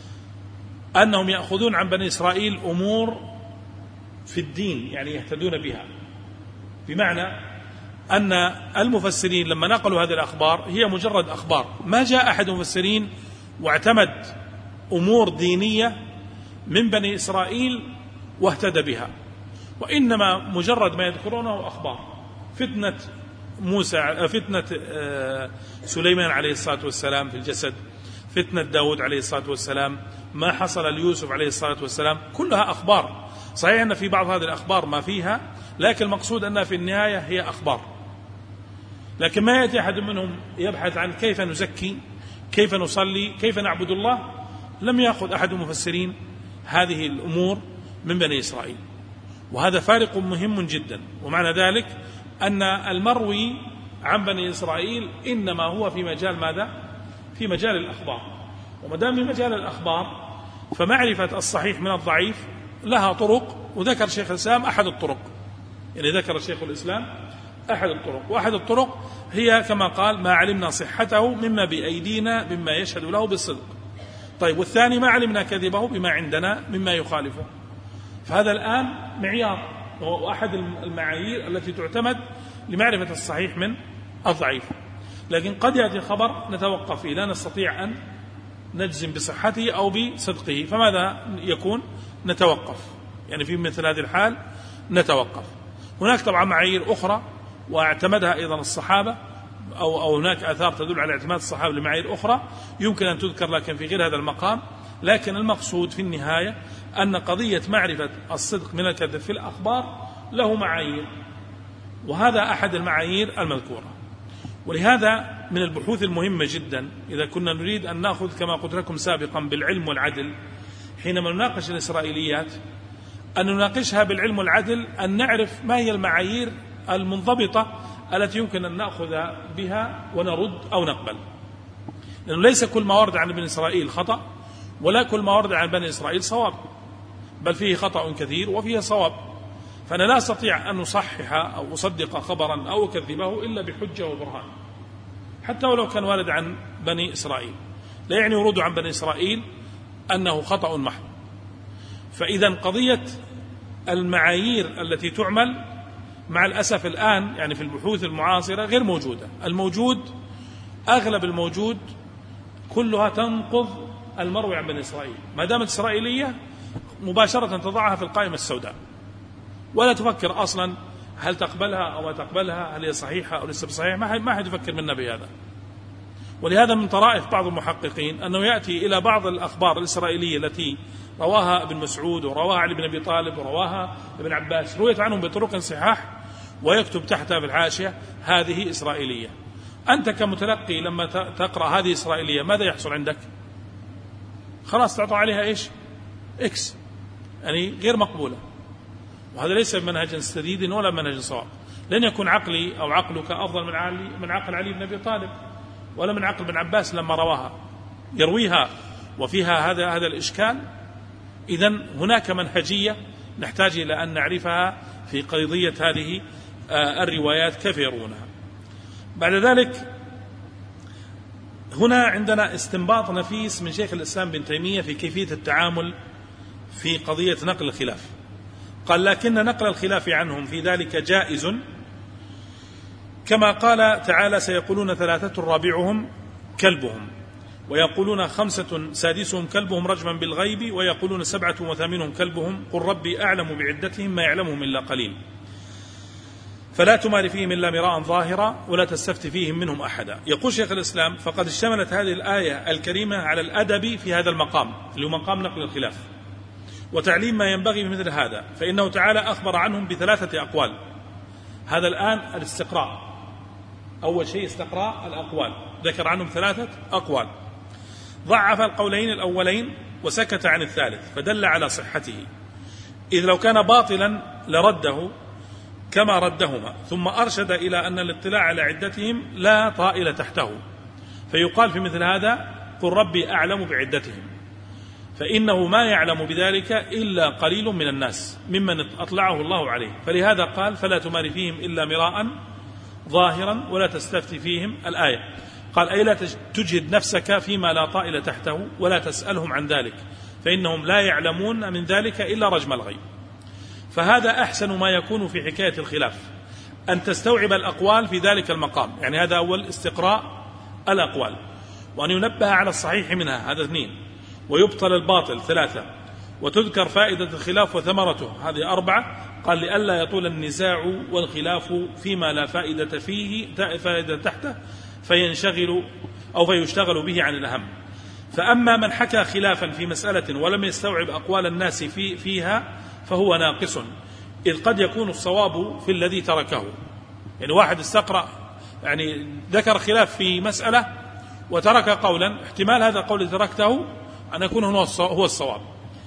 أنهم يأخذون عن بني إسرائيل أمور في الدين يعني يهتدون بها، بمعنى أن المفسرين لما نقلوا هذه الأخبار هي مجرد أخبار، ما جاء أحد المفسرين واعتمد أمور دينية من بني إسرائيل واهتدى بها، وإنما مجرد ما يذكرونه أخبار. فتنة موسى، فتنة سليمان عليه الصلاة والسلام في الجسد، فتنة داود عليه الصلاة والسلام، ما حصل ليوسف عليه الصلاة والسلام، كلها أخبار. صحيح أن في بعض هذه الأخبار ما فيها، لكن المقصود أنها في النهاية هي أخبار. لكن ما يأتي أحد منهم يبحث عن كيف نزكي، كيف نصلي، كيف نعبد الله. لم يأخذ أحد المفسرين هذه الأمور من بني إسرائيل، وهذا فارق مهم جدا. ومعنى ذلك أن المروي عن بني إسرائيل إنما هو في مجال ماذا؟ في مجال الأخبار. ومدام في مجال الأخبار فمعرفة الصحيح من الضعيف لها طرق، وذكر شيخ الإسلام أحد الطرق، يعني ذكر شيخ الإسلام أحد الطرق، وأحد الطرق هي كما قال ما علمنا صحته مما بأيدينا مما يشهد له بالصدق. طيب، والثاني ما علمنا كذبه بما عندنا مما يخالفه. فهذا الآن معيار وأحد المعايير التي تعتمد لمعرفة الصحيح من الضعيف. لكن قد يأتي خبر نتوقف فيه، لا نستطيع أن نجزم بصحته أو بصدقه، فماذا يكون؟ نتوقف، يعني في مثل هذه الحال نتوقف. هناك طبعا معايير أخرى واعتمدها أيضا الصحابة، أو, أو هناك آثار تدل على اعتماد الصحابة لمعايير أخرى يمكن أن تذكر لكن في غير هذا المقام. لكن المقصود في النهاية أن قضية معرفة الصدق من الكذب في الأخبار له معايير، وهذا أحد المعايير المذكورة. ولهذا من البحوث المهمة جدا إذا كنا نريد أن نأخذ كما قلت لكم سابقا بالعلم والعدل، حينما نناقش الإسرائيليات أن نناقشها بالعلم والعدل، أن نعرف ما هي المعايير المنضبطة التي يمكن أن نأخذ بها ونرد أو نقبل. لأنه ليس كل ما ورد عن بني إسرائيل خطأ، ولا كل ما ورد عن بني إسرائيل صواب، بل فيه خطأ كثير وفيه صواب. فأنا لا أستطيع أن نصحح أو أصدق خبرا أو أكذبه إلا بحجة وبرهان، حتى ولو كان وارد عن بني إسرائيل. لا يعني وروده عن بني إسرائيل أنه خطأ محض. فإذا قضية المعايير التي تعمل مع الأسف الآن يعني في البحوث المعاصرة غير موجودة. الموجود أغلب الموجود كلها تنقض المروي عن بني إسرائيل، ما دامت إسرائيلية مباشرة تضعها في القائمة السوداء، ولا تفكر أصلا هل تقبلها أو ما تقبلها، هل هي صحيحة أو ليس بصحيحة، ما حد يفكر منا بهذا. ولهذا من طرائف بعض المحققين أنه يأتي إلى بعض الأخبار الإسرائيلية التي رواها ابن مسعود ورواها علي بن أبي طالب ورواها ابن عباس، رويت عنهم بطرق صحاح، ويكتب تحتها في الحاشية هذه إسرائيلية. أنت كمتلقي لما تقرأ هذه إسرائيلية ماذا يحصل عندك؟ خلاص تعطى عليها إيش؟ إكس، يعني غير مقبولة. وهذا ليس منهج سديد ولا منهج صواب. لن يكون عقلي أو عقلك أفضل من علي من عقل علي بن أبي طالب، ولا من عقل بن عباس لما رواها يرويها وفيها هذا هذا الإشكال. إذن هناك منهجية نحتاج إلى أن نعرفها في قضية هذه الروايات كيف يروونها. بعد ذلك هنا عندنا استنباط نفيس من شيخ الإسلام بن تيمية في كيفية التعامل في قضية نقل الخلاف. قال لكن نقل الخلاف عنهم في ذلك جائز، كما قال تعالى سيقولون ثلاثة رابعهم كلبهم، ويقولون خمسة سادسهم كلبهم رجما بالغيب، ويقولون سبعة وثامنهم كلبهم، قل ربي أعلم بعدتهم ما يعلمهم إلا قليل، فلا تمار فيهم إلا مراء ظاهرا ولا تستفت فيهم منهم أحدا. يقول شيخ الإسلام فقد اشتملت هذه الآية الكريمة على الأدب في هذا المقام اللي هو مقام نقل الخلاف وتعليم ما ينبغي بمثل هذا، فإنه تعالى أخبر عنهم بثلاثة أقوال. هذا الآن الاستقراء، أول شيء استقراء الأقوال، ذكر عنهم ثلاثة أقوال، ضعف القولين الأولين وسكت عن الثالث فدل على صحته، إذ لو كان باطلا لرده كما ردهما، ثم أرشد إلى أن الاطلاع على عدتهم لا طائل تحته، فيقال في مثل هذا قل ربي أعلم بعدتهم، فإنه ما يعلم بذلك إلا قليل من الناس ممن أطلعه الله عليه، فلهذا قال فلا تمار فيهم إلا مراء ظاهرا ولا تستفتي فيهم الآية. قال أي لا تجهد نفسك فيما لا طائل تحته ولا تسألهم عن ذلك، فإنهم لا يعلمون من ذلك إلا رجم الغيب. فهذا أحسن ما يكون في حكاية الخلاف، أن تستوعب الأقوال في ذلك المقام، يعني هذا أول استقراء الأقوال، وأن ينبه على الصحيح منها، هذا اثنين، ويبطل الباطل ثلاثة، وتذكر فائدة الخلاف وثمرته، هذه أربعة. قال لئلا يطول النزاع والخلاف فيما لا فائدة فيه فائدة تحته فينشغل أو فيشتغل به عن الأهم. فأما من حكى خلافا في مسألة ولم يستوعب أقوال الناس في فيها فهو ناقص، إذ قد يكون الصواب في الذي تركه. يعني واحد استقرأ، يعني ذكر خلاف في مسألة وترك قولا، احتمال هذا القول تركته أن يكون هو الصواب،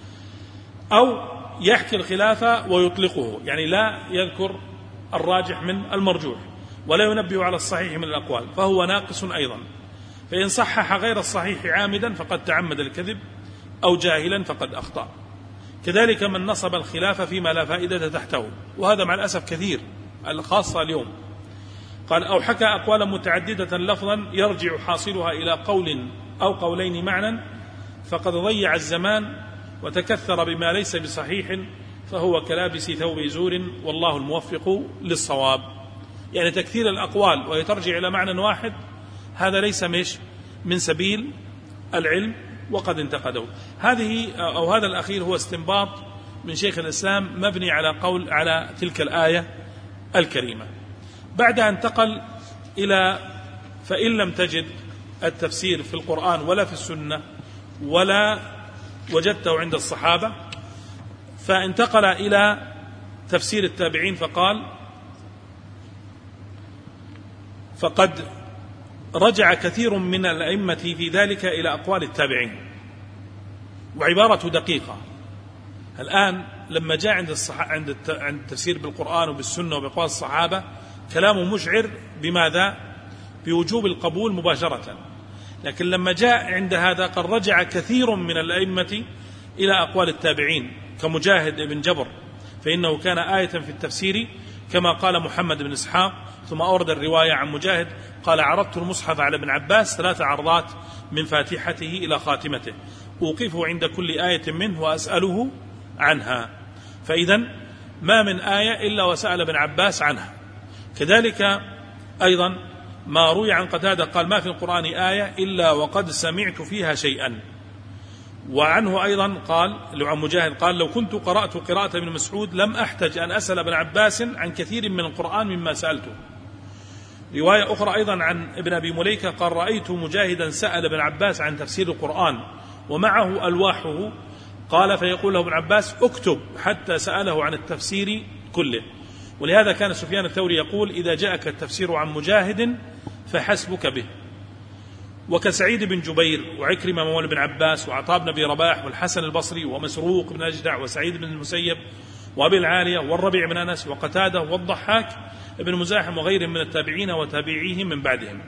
أو يحكي الخلاف ويطلقه، يعني لا يذكر الراجح من المرجوح ولا ينبه على الصحيح من الأقوال، فهو ناقص أيضا. فإن صحح غير الصحيح عامدا فقد تعمد الكذب، أو جاهلا فقد أخطأ. كذلك من نصب الخلاف فيما لا فائدة تحته، وهذا مع الأسف كثير، الخاصة اليوم. قال أو حكى أقوالا متعددة لفظا يرجع حاصلها إلى قول أو قولين معنى، فقد ضيع الزمان وتكثر بما ليس بصحيح، فهو كلابس ثوب زور والله الموفق للصواب. يعني تكثير الأقوال وهي ترجع إلى معنى واحد، هذا ليس مش من سبيل العلم وقد انتقدوا. هذه أو هذا الأخير هو استنباط من شيخ الإسلام مبني على قول على تلك الآية الكريمة. بعدها انتقل إلى فإن لم تجد التفسير في القرآن ولا في السنة ولا وجدته عند الصحابة، فانتقل إلى تفسير التابعين فقال فقد رجع كثير من الأئمة في ذلك إلى أقوال التابعين، وعبارة دقيقة. الآن لما جاء عند عند عند التفسير بالقرآن وبالسنة وبأقوال الصحابة كلامه مشعر بماذا؟ بوجوب القبول مباشرة، لكن لما جاء عند هذا قد رجع كثير من الأئمة إلى أقوال التابعين كمجاهد بن جبر، فإنه كان آية في التفسير كما قال محمد بن إسحاق. ثم أورد الرواية عن مجاهد قال عرضت المصحف على ابن عباس ثلاث عرضات من فاتحته إلى خاتمته، أوقفه عند كل آية منه وأسأله عنها. فإذن ما من آية إلا وسأل ابن عباس عنها. كذلك أيضا ما روي عن قتادة قال ما في القرآن آية إلا وقد سمعت فيها شيئا. وعنه أيضا قال لو عن مجاهد قال لو كنت قرأت قراءة ابن مسعود لم أحتج أن أسأل ابن عباس عن كثير من القرآن مما سألته. رواية أخرى أيضا عن ابن أبي مليكة قال رأيت مجاهدا سأل ابن عباس عن تفسير القرآن ومعه ألواحه، قال فيقول له ابن عباس اكتب، حتى سأله عن التفسير كله. ولهذا كان سفيان الثوري يقول إذا جاءك التفسير عن مجاهد فحسبك به. وكسعيد بن جبير وعكرمة مولى بن عباس وعطاء بن أبي رباح والحسن البصري ومسروق بن أجدع وسعيد بن المسيب وأبي العالية والربيع بن أنس وقتادة والضحاك ابن مزاحم وغيرهم من التابعين وتابعيهم من بعدهم.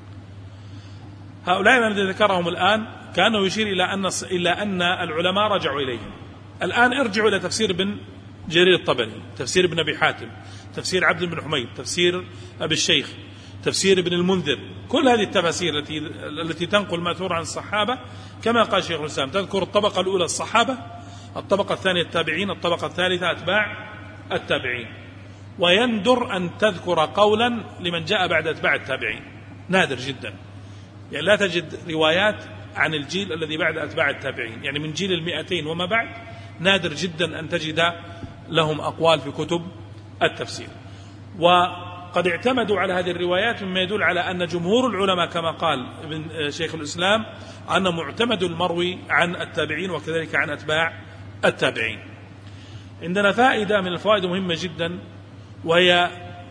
هؤلاء الذين ذكرهم الآن كانوا يشير إلى أن إلى أن العلماء رجعوا إليهم. الآن ارجعوا إلى تفسير بن جرير الطبري، تفسير ابن أبي حاتم، تفسير عبد بن حميد، تفسير أبي الشيخ، تفسير ابن المنذر. كل هذه التفاسير التي التي تنقل ماثور عن الصحابة كما قال شيخ الإسلام تذكر الطبقة الأولى الصحابة، الطبقة الثانية التابعين، الطبقة الثالثة أتباع التابعين. ويندر أن تذكر قولا لمن جاء بعد أتباع التابعين، نادر جدا، يعني لا تجد روايات عن الجيل الذي بعد أتباع التابعين، يعني من جيل المئتين وما بعد نادر جدا أن تجد لهم أقوال في كتب التفسير. وقد اعتمدوا على هذه الروايات، مما يدل على أن جمهور العلماء كما قال ابن شيخ الإسلام أن معتمد المروي عن التابعين وكذلك عن أتباع التابعين. عندنا فائدة من الفوائد مهمة جدا، وهي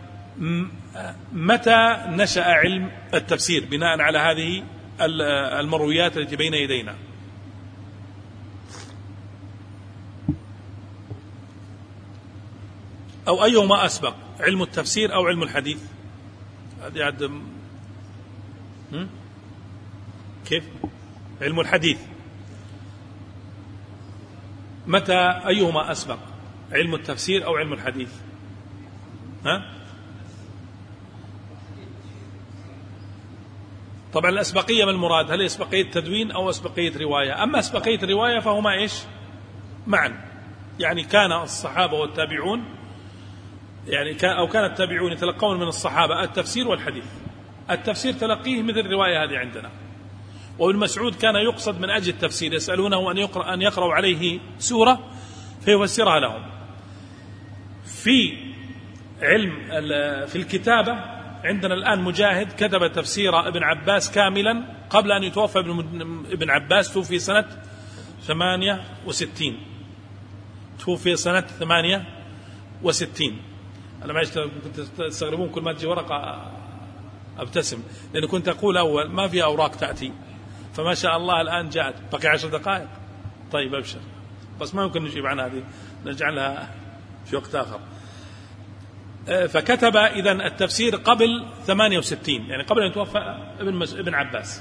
متى نشأ علم التفسير بناء على هذه المرويات التي بين يدينا. أو أيهما أسبق، علم التفسير أو علم الحديث؟ هذه عد... كيف؟ علم الحديث متى أيهما أسبق، علم التفسير أو علم الحديث؟ ها؟ طبعا الأسبقية ما المراد؟ هل أسبقية تدوين أو أسبقية رواية؟ أما أسبقية رواية فهما إيش؟ معا، يعني كان الصحابة والتابعون يعني كان أو كان التابعون يتلقون من الصحابة التفسير والحديث. التفسير تلقيه مثل الرواية هذه عندنا. وابن مسعود كان يقصد من أجل التفسير، يسألونه أن يقرأ أن يقرأوا عليه سورة فيفسرها لهم. في علم في الكتابة عندنا الآن مجاهد كتب تفسير ابن عباس كاملا قبل أن يتوفى ابن عباس، توفي سنة ثمانية وستين توفي سنة ثمانية وستين. أنا ما كنت تستغربون كل ما تجي ورقة أبتسم، لأن كنت أقول أول ما في أوراق تأتي، فما شاء الله الآن جاءت، بقي عشر دقائق. طيب أبشر، بس ما يمكن نجيب عن هذه، نجعلها في وقت آخر. فكتب إذن التفسير قبل ثمانية وستين، يعني قبل أن يتوفى ابن, ابن عباس.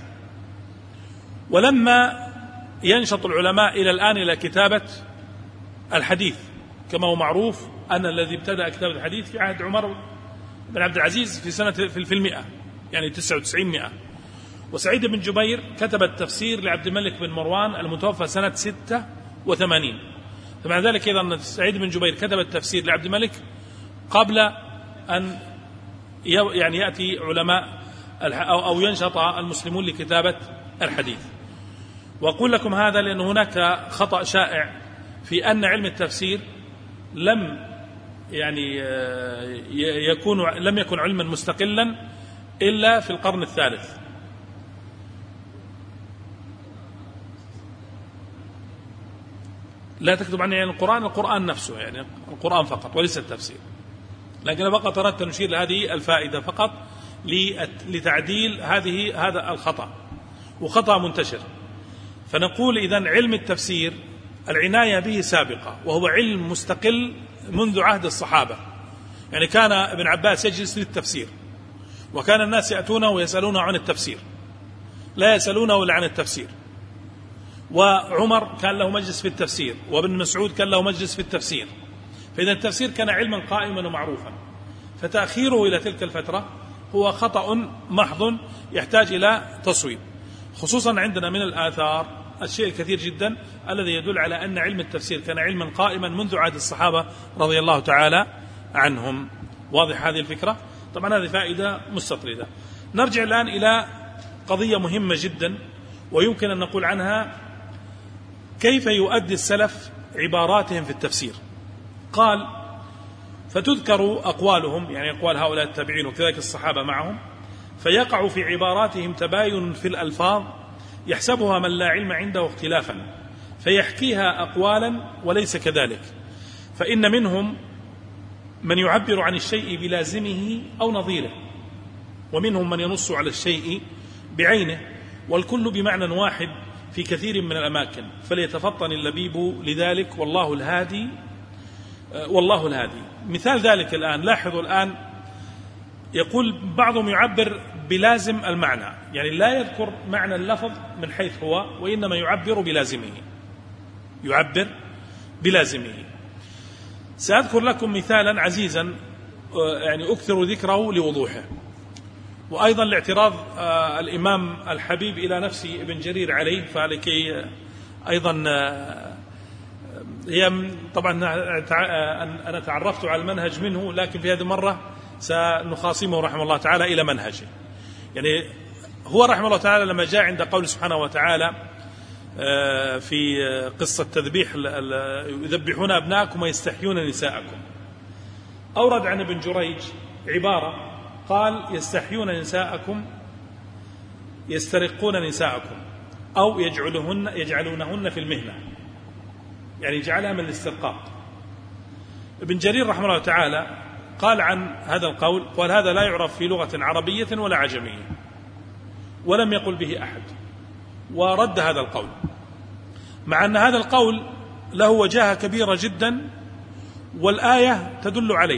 ولما ينشط العلماء إلى الآن إلى كتابة الحديث، كما هو معروف أن الذي ابتدأ كتابة الحديث في عهد عمر بن عبد العزيز في سنة في المئة، يعني تسعة وتسعين مئة. وسعيد بن جبير كتب التفسير لعبد الملك بن مروان المتوفى سنة ستة وثمانين. فمع ذلك إذا سعيد بن جبير كتب التفسير لعبد الملك قبل أن يعني يأتي علماء أو ينشط المسلمون لكتابة الحديث. وأقول لكم هذا لأن هناك خطأ شائع في أن علم التفسير لم يعني يكون لم يكن علما مستقلا إلا في القرن الثالث. لا تكتب عني يعني القرآن القرآن نفسه، يعني القرآن فقط وليس التفسير. لكن فقط أردت نشير لهذه الفائدة فقط لتعديل هذه هذا الخطأ، وخطأ منتشر. فنقول إذن علم التفسير العناية به سابقة، وهو علم مستقل منذ عهد الصحابة. يعني كان ابن عباس يجلس للتفسير، وكان الناس يأتونه ويسألونه عن التفسير، لا يسألونه إلا عن التفسير. وعمر كان له مجلس في التفسير، وابن مسعود كان له مجلس في التفسير. فإذا التفسير كان علما قائما ومعروفا، فتأخيره إلى تلك الفترة هو خطأ محض يحتاج إلى تصويب. خصوصا عندنا من الآثار الشيء الكثير جدا الذي يدل على أن علم التفسير كان علما قائما منذ عهد الصحابة رضي الله تعالى عنهم. واضح هذه الفكرة؟ طبعا هذه فائدة مستطردة. نرجع الآن إلى قضية مهمة جدا، ويمكن أن نقول عنها كيف يؤدي السلف عباراتهم في التفسير. قال: فتذكر أقوالهم، يعني أقوال هؤلاء التابعين وكذلك الصحابة معهم، فيقع في عباراتهم تباين في الألفاظ يحسبها من لا علم عنده اختلافا، فيحكيها أقوالا وليس كذلك. فإن منهم من يعبر عن الشيء بلازمه أو نظيره، ومنهم من ينص على الشيء بعينه، والكل بمعنى واحد في كثير من الأماكن، فليتفطن اللبيب لذلك والله الهادي والله الهادي. مثال ذلك الآن، لاحظوا الآن، يقول بعضهم يعبر بلازم المعنى، يعني لا يذكر معنى اللفظ من حيث هو، وإنما يعبر بلازمه يعبر بلازمه. سأذكر لكم مثالا عزيزا يعني أكثر ذكره لوضوحه. وأيضا لاعتراض الإمام الحبيب إلى نفسه ابن جرير عليه، فلكي أيضا هي طبعا أنا تعرفت على المنهج منه، لكن في هذه المرة سنخاصمه رحمه الله تعالى إلى منهجه. يعني هو رحمه الله تعالى لما جاء عند قول سبحانه وتعالى في قصة تذبيح يذبحون أبناءكم ويستحيون نساءكم، أورد عن ابن جريج عبارة قال يستحيون نساءكم يسترقون نساءكم أو يجعلهن يجعلونهن في المهنة، يعني جعلها من الاسترقاق. ابن جرير رحمه الله تعالى قال عن هذا القول، قال هذا لا يعرف في لغة عربية ولا عجمية، ولم يقل به أحد، ورد هذا القول، مع أن هذا القول له وجاهة كبيرة جدا والآية تدل عليه.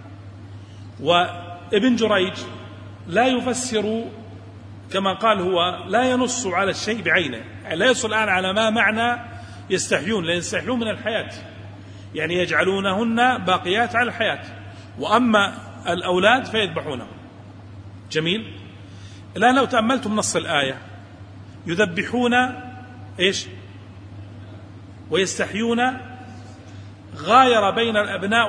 وابن جريج لا يفسر كما قال هو، لا ينص على الشيء بعينه، يعني لا يصل الآن على ما معنى يستحيون، لأن يستحيون من الحياة، يعني يجعلونهن باقيات على الحياة، وأما الأولاد فيذبحونهم. جميل. الآن لو تأملتم نص الآية يذبحون إيش ويستحيون، غاير بين الأبناء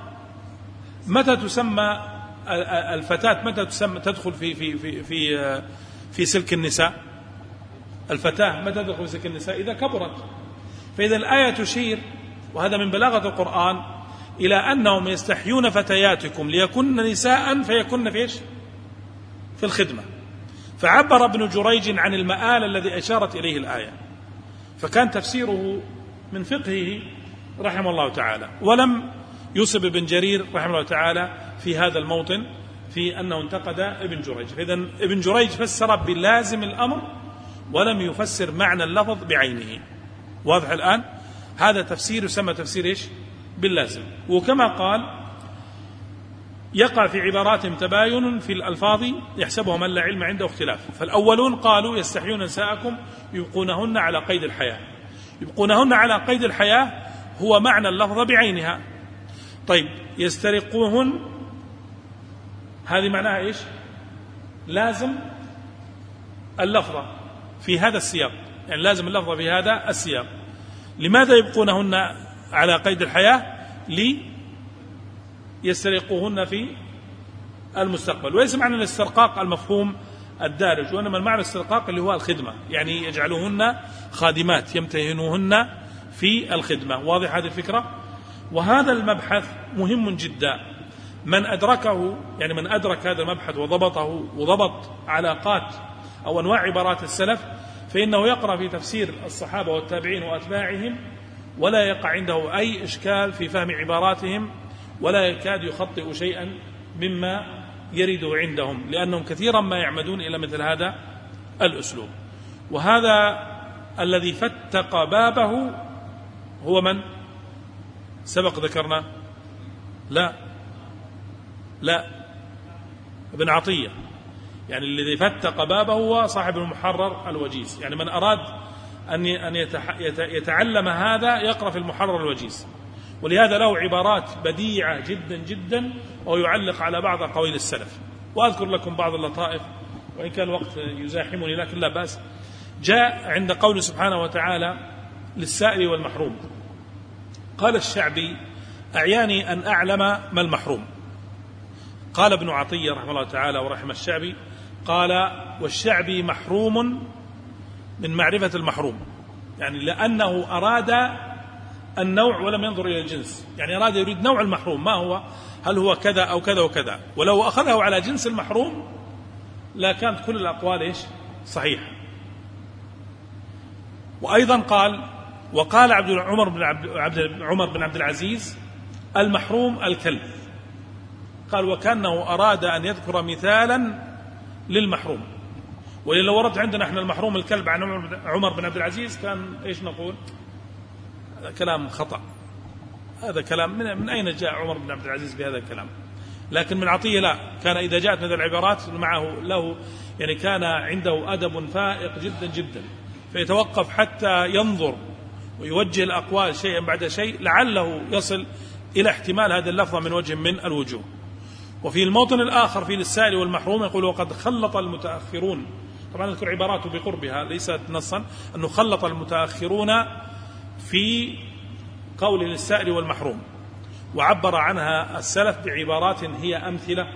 ومتى تسمى الفتاة، متى تسمى تدخل في في في في في سلك النساء. الفتاة متى تدخل في سلك النساء؟ إذا كبرت. فإذا الآية تشير، وهذا من بلاغة القرآن، إلى أنهم يستحيون فتياتكم ليكن نساء فيكن في إيش؟ في الخدمة. فعبر ابن جريج عن المآل الذي أشارت إليه الآية، فكان تفسيره من فقهه رحمه الله تعالى، ولم يصب ابن جرير رحمه الله تعالى في هذا الموطن في أنه انتقد ابن جريج. فإذن ابن جريج فسر بلازم الأمر ولم يفسر معنى اللفظ بعينه. واضح الآن؟ هذا تفسير يسمى تفسير إيش؟ باللازم. وكما قال يقع في عباراتهم تباين في الألفاظ يحسبه من لا علم عنده اختلاف. فالأولون قالوا يستحيون نساءكم يبقونهن على قيد الحياة. يبقونهن على قيد الحياة هو معنى اللفظ بعينها. طيب يسترقوهن هذه معناها إيش؟ لازم اللفظة في هذا السياق، يعني لازم اللفظة في هذا السياق. لماذا يبقونهن على قيد الحياة؟ لي يسترقوهن في المستقبل. وليس معنى الاسترقاق المفهوم الدارج، وإنما المعنى الاسترقاق اللي هو الخدمة، يعني يجعلوهن خادمات يمتهنوهن في الخدمة. واضح هذه الفكرة؟ وهذا المبحث مهم جدا، من أدركه يعني من أدرك هذا المبحث وضبطه وضبط علاقات أو أنواع عبارات السلف، فإنه يقرأ في تفسير الصحابة والتابعين وأتباعهم ولا يقع عنده أي إشكال في فهم عباراتهم، ولا يكاد يخطئ شيئا مما يرد عندهم، لأنهم كثيرا ما يعمدون إلى مثل هذا الأسلوب. وهذا الذي فتق بابه هو من سبق ذكرنا؟ لا لا ابن عطية، يعني الذي فتق بابه هو صاحب المحرر الوجيز. يعني من أراد أن يتعلم هذا يقرأ في المحرر الوجيز، ولهذا له عبارات بديعة جدا جدا، ويعلق على بعض أقاويل السلف. وأذكر لكم بعض اللطائف وإن كان الوقت يزاحمني، لكن لا بأس. جاء عند قول سبحانه وتعالى للسائل والمحروم، قال الشعبي أعياني أن أعلم ما المحروم. قال ابن عطية رحمه الله تعالى ورحمه الشعبي، قال والشعبي محروم من معرفة المحروم، يعني لأنه أراد النوع ولم ينظر إلى الجنس، يعني أراد يريد نوع المحروم ما هو، هل هو كذا أو كذا وكذا، ولو أخذه على جنس المحروم لا كانت كل الأقوال إيش؟ صحيحة. وأيضا قال وقال عبد عمر بن عبد عمر بن عبد العزيز المحروم الكلب. قال وكأنه أراد أن يذكر مثالا للمحروم، ولو ورد عندنا احنا المحروم الكلب عن عمر بن عبد العزيز كان ايش نقول؟ هذا كلام خطأ، هذا كلام من, من أين جاء عمر بن عبد العزيز بهذا الكلام؟ لكن من عطية لا، كان إذا جاءت مثل العبارات معه له يعني كان عنده أدب فائق جدا جدا، فيتوقف حتى ينظر ويوجه الأقوال شيئا بعد شيء لعله يصل إلى احتمال هذه اللفظة من وجه من الوجوه. وفي الموطن الآخر في للسائل والمحروم يقول وقد خلط المتأخرون، طبعا نذكر عباراته بقربها ليست نصا، أنه خلط المتأخرون في قول للسائل والمحروم، وعبر عنها السلف بعبارات هي أمثلة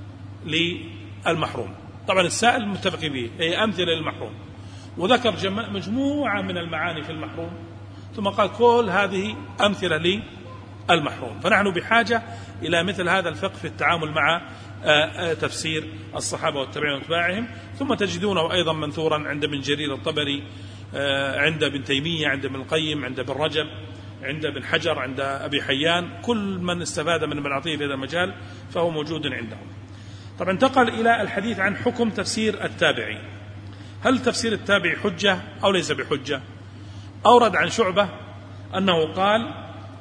للمحروم. طبعا السائل متفق به، هي أمثلة للمحروم، وذكر مجموعة من المعاني في المحروم، ثم قال كل هذه أمثلة للمحروم. فنحن بحاجة إلى مثل هذا الفقه في التعامل مع تفسير الصحابة والتابعين واتباعهم. ثم تجدونه أيضا منثورا عند ابن جرير الطبري، عند ابن تيمية، عند ابن القيم، عند ابن رجب، عند ابن حجر، عند أبي حيان. كل من استفاد من ابن عطية في هذا المجال فهو موجود عندهم. طبعا انتقل إلى الحديث عن حكم تفسير التابعي. هل تفسير التابعي حجة أو ليس بحجة؟ أورد عن شعبة أنه قال: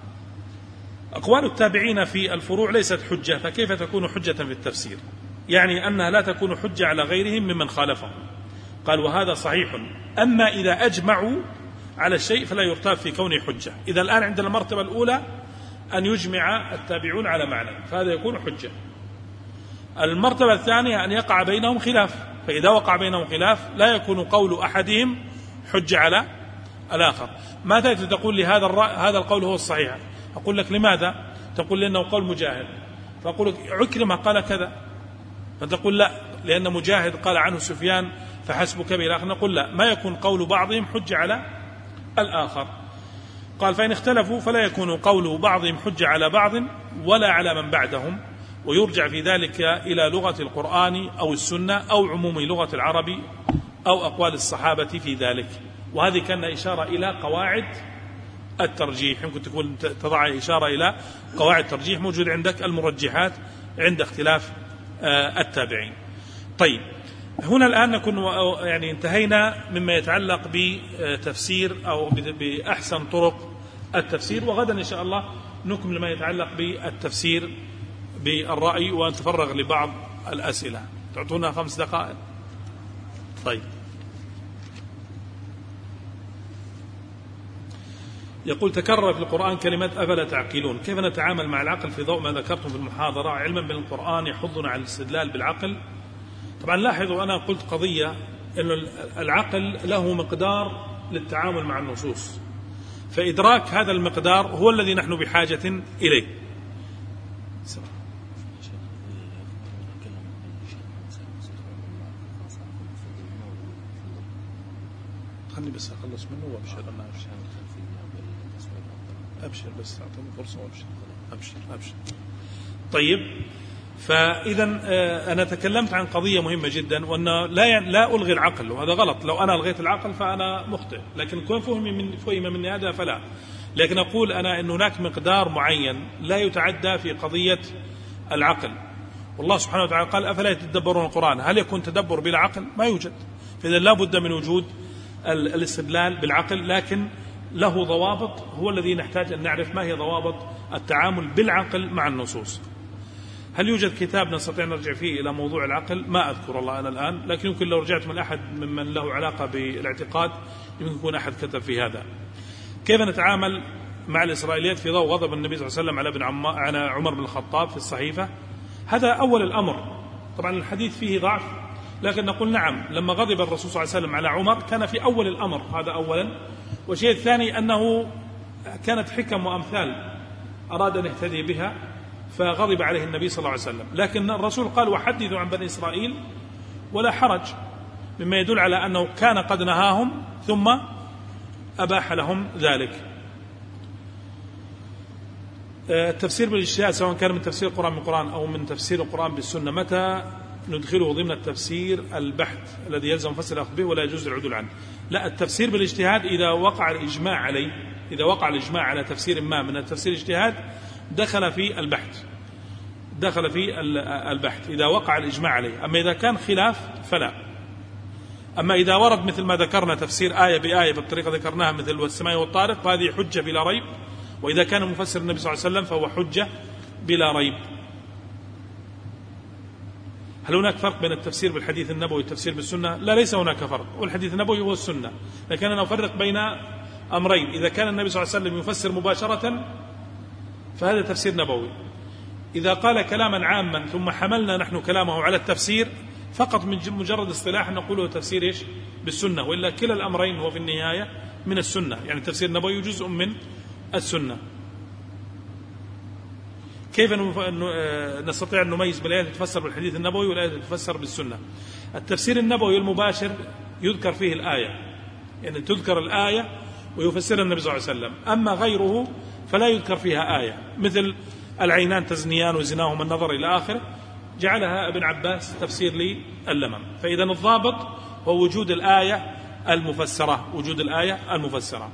أقوال التابعين في الفروع ليست حجة، فكيف تكون حجة في التفسير؟ يعني أنها لا تكون حجة على غيرهم ممن خالفهم. قال: وهذا صحيح، أما إذا أجمعوا على الشيء فلا يرتاب في كونه حجة. إذا الآن عندنا المرتبة الأولى أن يجمع التابعون على معنى، فهذا يكون حجة. المرتبة الثانية أن يقع بينهم خلاف، فإذا وقع بينهم خلاف لا يكون قول أحدهم حجة على الآخر. ما تأتي تقول لي هذا هذا القول هو الصحيح، أقول لك لماذا؟ تقول لأنه قول مجاهد، فأقول لك عكرمة قال كذا، فتقول لا لأن مجاهد قال عنه سفيان فحسبك به الآخر. نقول لا، ما يكون قول بعضهم حجة على الآخر. قال: فإن اختلفوا فلا يكون قول بعضهم حجة على بعض ولا على من بعدهم، ويرجع في ذلك إلى لغة القرآن أو السنة أو عموم لغة العرب أو أقوال الصحابة في ذلك. وهذه كان إشارة إلى قواعد الترجيح، يمكن تكون تضع إشارة إلى قواعد الترجيح موجود عندك، المرجحات عند اختلاف التابعين. طيب، هنا الآن نكون يعني انتهينا مما يتعلق بتفسير أو بأحسن طرق التفسير، وغدا إن شاء الله نكمل ما يتعلق بالتفسير بالرأي، ونتفرغ لبعض الأسئلة. تعطونا خمس دقائق. طيب، يقول: تكرر في القرآن كلمة أفلا تعقلون، كيف نتعامل مع العقل في ضوء ما ذكرتم في المحاضرة، علما بأن القرآن يحضنا على الاستدلال بالعقل؟ طبعا لاحظوا أنا قلت قضية أن العقل له مقدار للتعامل مع النصوص، فإدراك هذا المقدار هو الذي نحن بحاجة إليه. خلني بس أخلص منه وأبشر. أنا أبشر أبشر بس أعطيني فرصة وأبشر. أبشر أبشر طيب، فإذا أنا تكلمت عن قضية مهمة جدا، وأن لا لا ألغي العقل، وهذا غلط. لو أنا ألغيت العقل فأنا مخطئ، لكن كون فهم من فهم مني هذا فلا. لكن أقول أنا أن هناك مقدار معين لا يتعدى في قضية العقل. والله سبحانه وتعالى قال: أفلا يتدبرون القرآن؟ هل يكون تدبر بلا عقل؟ ما يوجد. فإذا لا بد من وجود الاستدلال بالعقل، لكن له ضوابط، هو الذي نحتاج أن نعرف ما هي ضوابط التعامل بالعقل مع النصوص. هل يوجد كتاب نستطيع نرجع فيه إلى موضوع العقل؟ ما أذكر الله أنا الآن، لكن يمكن لو رجعت من أحد ممن له علاقة بالاعتقاد يمكن يكون أحد كتب في هذا. كيف نتعامل مع الإسرائيليات في ضوء غضب النبي صلى الله عليه وسلم على ابن عم... على عمر بن الخطاب في الصحيفة؟ هذا أول الأمر. طبعا الحديث فيه ضعف، لكن نقول نعم، لما غضب الرسول صلى الله عليه وسلم على عمر كان في أول الأمر، هذا أولا. والشيء الثاني أنه كانت حكم وأمثال أراد أن يهتدي بها فغضب عليه النبي صلى الله عليه وسلم. لكن الرسول قال: وحدثوا عن بني إسرائيل ولا حرج، مما يدل على أنه كان قد نهاهم ثم أباح لهم ذلك. التفسير بالاجتهاد سواء كان من تفسير القرآن بالقرآن أو من تفسير القرآن بالسنة، متى ندخله ضمن التفسير البحث الذي يلزم فسر الأخذ به ولا يجوز العدول عنه؟ لا، التفسير بالاجتهاد إذا وقع الإجماع عليه، إذا وقع الإجماع على تفسير ما من التفسير الاجتهاد دخل في البحث، دخل في البحث إذا وقع الإجماع عليه. أما إذا كان خلاف فلا. أما إذا ورد مثل ما ذكرنا تفسير آية بآية بالطريقة ذكرناها مثل والسماء والطارق، فهذه حجة بلا ريب. وإذا كان مفسر النبي صلى الله عليه وسلم فهو حجة بلا ريب. هل هناك فرق بين التفسير بالحديث النبوي والتفسير بالسنة؟ لا، ليس هناك فرق، والحديث النبوي هو السنة. لكن أنا أفرق بين أمرين: إذا كان النبي صلى الله عليه وسلم يفسر مباشرة فهذا تفسير نبوي. إذا قال كلاما عاما ثم حملنا نحن كلامه على التفسير فقط من مجرد اصطلاح نقوله تفسير إيش؟ بالسنة. وإلا كلا الأمرين هو في النهاية من السنة، يعني التفسير النبوي جزء من السنة. كيف نستطيع أن نميز بالآية تفسر بالحديث النبوي والآية تفسر بالسنة؟ التفسير النبوي المباشر يذكر فيه الآية، يعني تذكر الآية ويفسرها النبي صلى الله عليه وسلم. أما غيره فلا يذكر فيها آية، مثل العينان تزنيان وزناهما النظر إلى آخره، جعلها ابن عباس تفسير لللمم. فإذا الضابط هو وجود الآية المفسرة، وجود الآية المفسرة.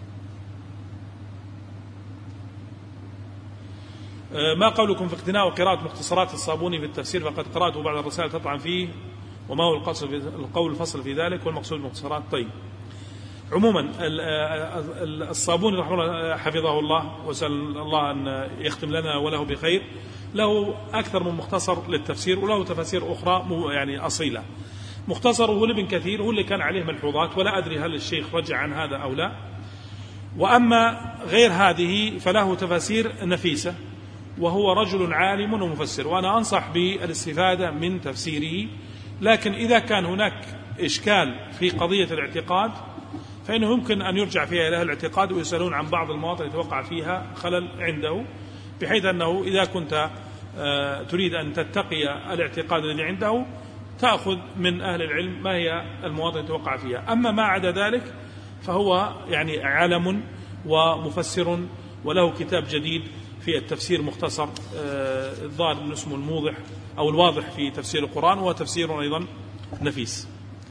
ما قولكم في اقتناء وقراءة مختصرات الصابوني في التفسير؟ فقد قرأته بعض الرسائل تطعن فيه، وما هو القول الفصل في ذلك والمقصود بالمختصرات؟ طيب، عموما الصابوني رحمه الله حفظه الله وسأل الله أن يختم لنا وله بخير، له أكثر من مختصر للتفسير وله تفاسير أخرى يعني أصيلة. مختصره لابن كثير هو اللي كان عليه ملحوظات، ولا أدري هل الشيخ رجع عن هذا أو لا. وأما غير هذه فله تفاسير نفيسة، وهو رجل عالم ومفسر، وأنا أنصح بالاستفادة من تفسيره. لكن إذا كان هناك إشكال في قضية الاعتقاد فإنه يمكن أن يرجع فيها إلى الاعتقاد ويسألون عن بعض المواطن يتوقع فيها خلل عنده، بحيث أنه إذا كنت تريد أن تتقي الاعتقاد الذي عنده تأخذ من أهل العلم ما هي المواطن يتوقع فيها. أما ما عدا ذلك فهو يعني عالم ومفسر، وله كتاب جديد في التفسير مختصر الظاهر من اسمه الموضح أو الواضح في تفسير القرآن، وهو تفسير أيضا نفيس.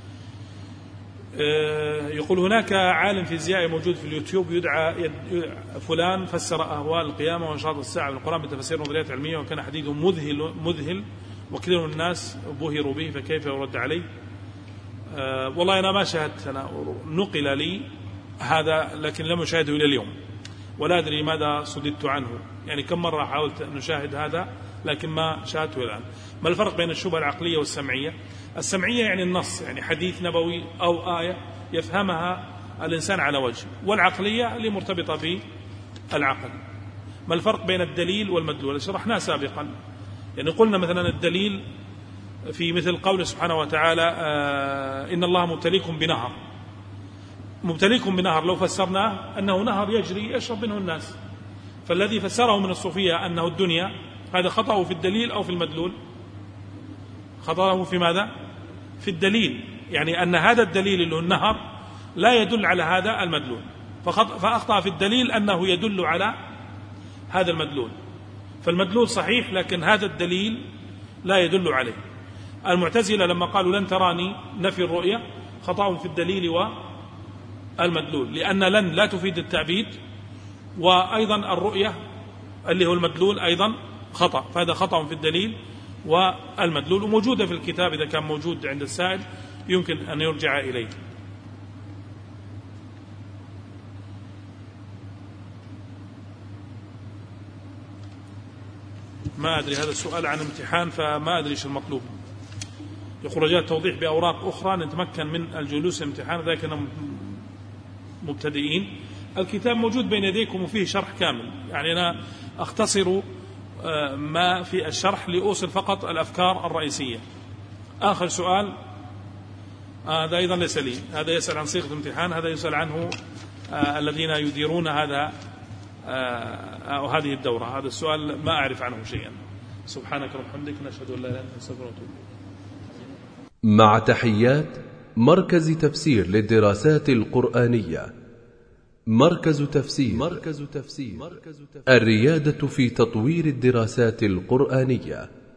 يقول هناك عالم فيزيائي موجود في اليوتيوب يدعى فلان فسر أهوال القيامة وانشراط الساعة من القرآن بتفسير نظريات علمية، وكان حديثه مذهل مذهل وكثير من الناس بهروا به، فكيف يرد عليه؟ أه والله أنا ما شاهدت، أنا نقل لي هذا لكن لم أشاهده إلى اليوم، ولا أدري ماذا صددت عنه. يعني كم مرة حاولت أن أشاهد هذا لكن ما شاهدته الآن. ما الفرق بين الشبهة العقلية والسمعية؟ السمعية يعني النص، يعني حديث نبوي أو آية يفهمها الإنسان على وجه، والعقلية اللي مرتبطة بالعقل. ما الفرق بين الدليل والمدلول؟ شرحناه سابقا. يعني قلنا مثلا الدليل في مثل قوله سبحانه وتعالى آه إن الله مبتليكم بنهر. مبتليكم بنهر لو فسرناه أنه نهر يجري يشرب منه الناس، فالذي فسره من الصوفية أنه الدنيا، هذا خطأه في الدليل أو في المدلول؟ خطأه في ماذا؟ في الدليل، يعني أن هذا الدليل اللي هو النهر لا يدل على هذا المدلول، فأخطأ في الدليل أنه يدل على هذا المدلول. فالمدلول صحيح لكن هذا الدليل لا يدل عليه. المعتزلة لما قالوا لن تراني نفي الرؤية خطأهم في الدليل والمدلول، لأن لن لا تفيد التعبيد، وأيضا الرؤية اللي هو المدلول أيضا خطأ، فهذا خطأ في الدليل والمدلول، وموجودة في الكتاب إذا كان موجود عند السائل يمكن أن يرجع إليه. ما أدري، هذا السؤال عن امتحان فما أدري ايش المطلوب. يقول رجاء التوضيح بأوراق أخرى نتمكن من الجلوس الامتحان، ذلك مبتدئين. الكتاب موجود بين يديكم وفيه شرح كامل، يعني أنا أختصر ما في الشرح لأوصل فقط الأفكار الرئيسية. آخر سؤال هذا أيضا ليس لي، هذا يسأل عن صيغة الامتحان، هذا يسأل عنه الذين يديرون هذا أو هذه الدورة. هذا السؤال ما أعرف عنه شيئا. سبحانك وبحمدك نشهد أن لا إله إلا أنت نستغفرك ونتوب إليك. مع تحيات مركز تفسير للدراسات القرآنية. مركز تفسير. مركز تفسير. الريادة في تطوير الدراسات القرآنية.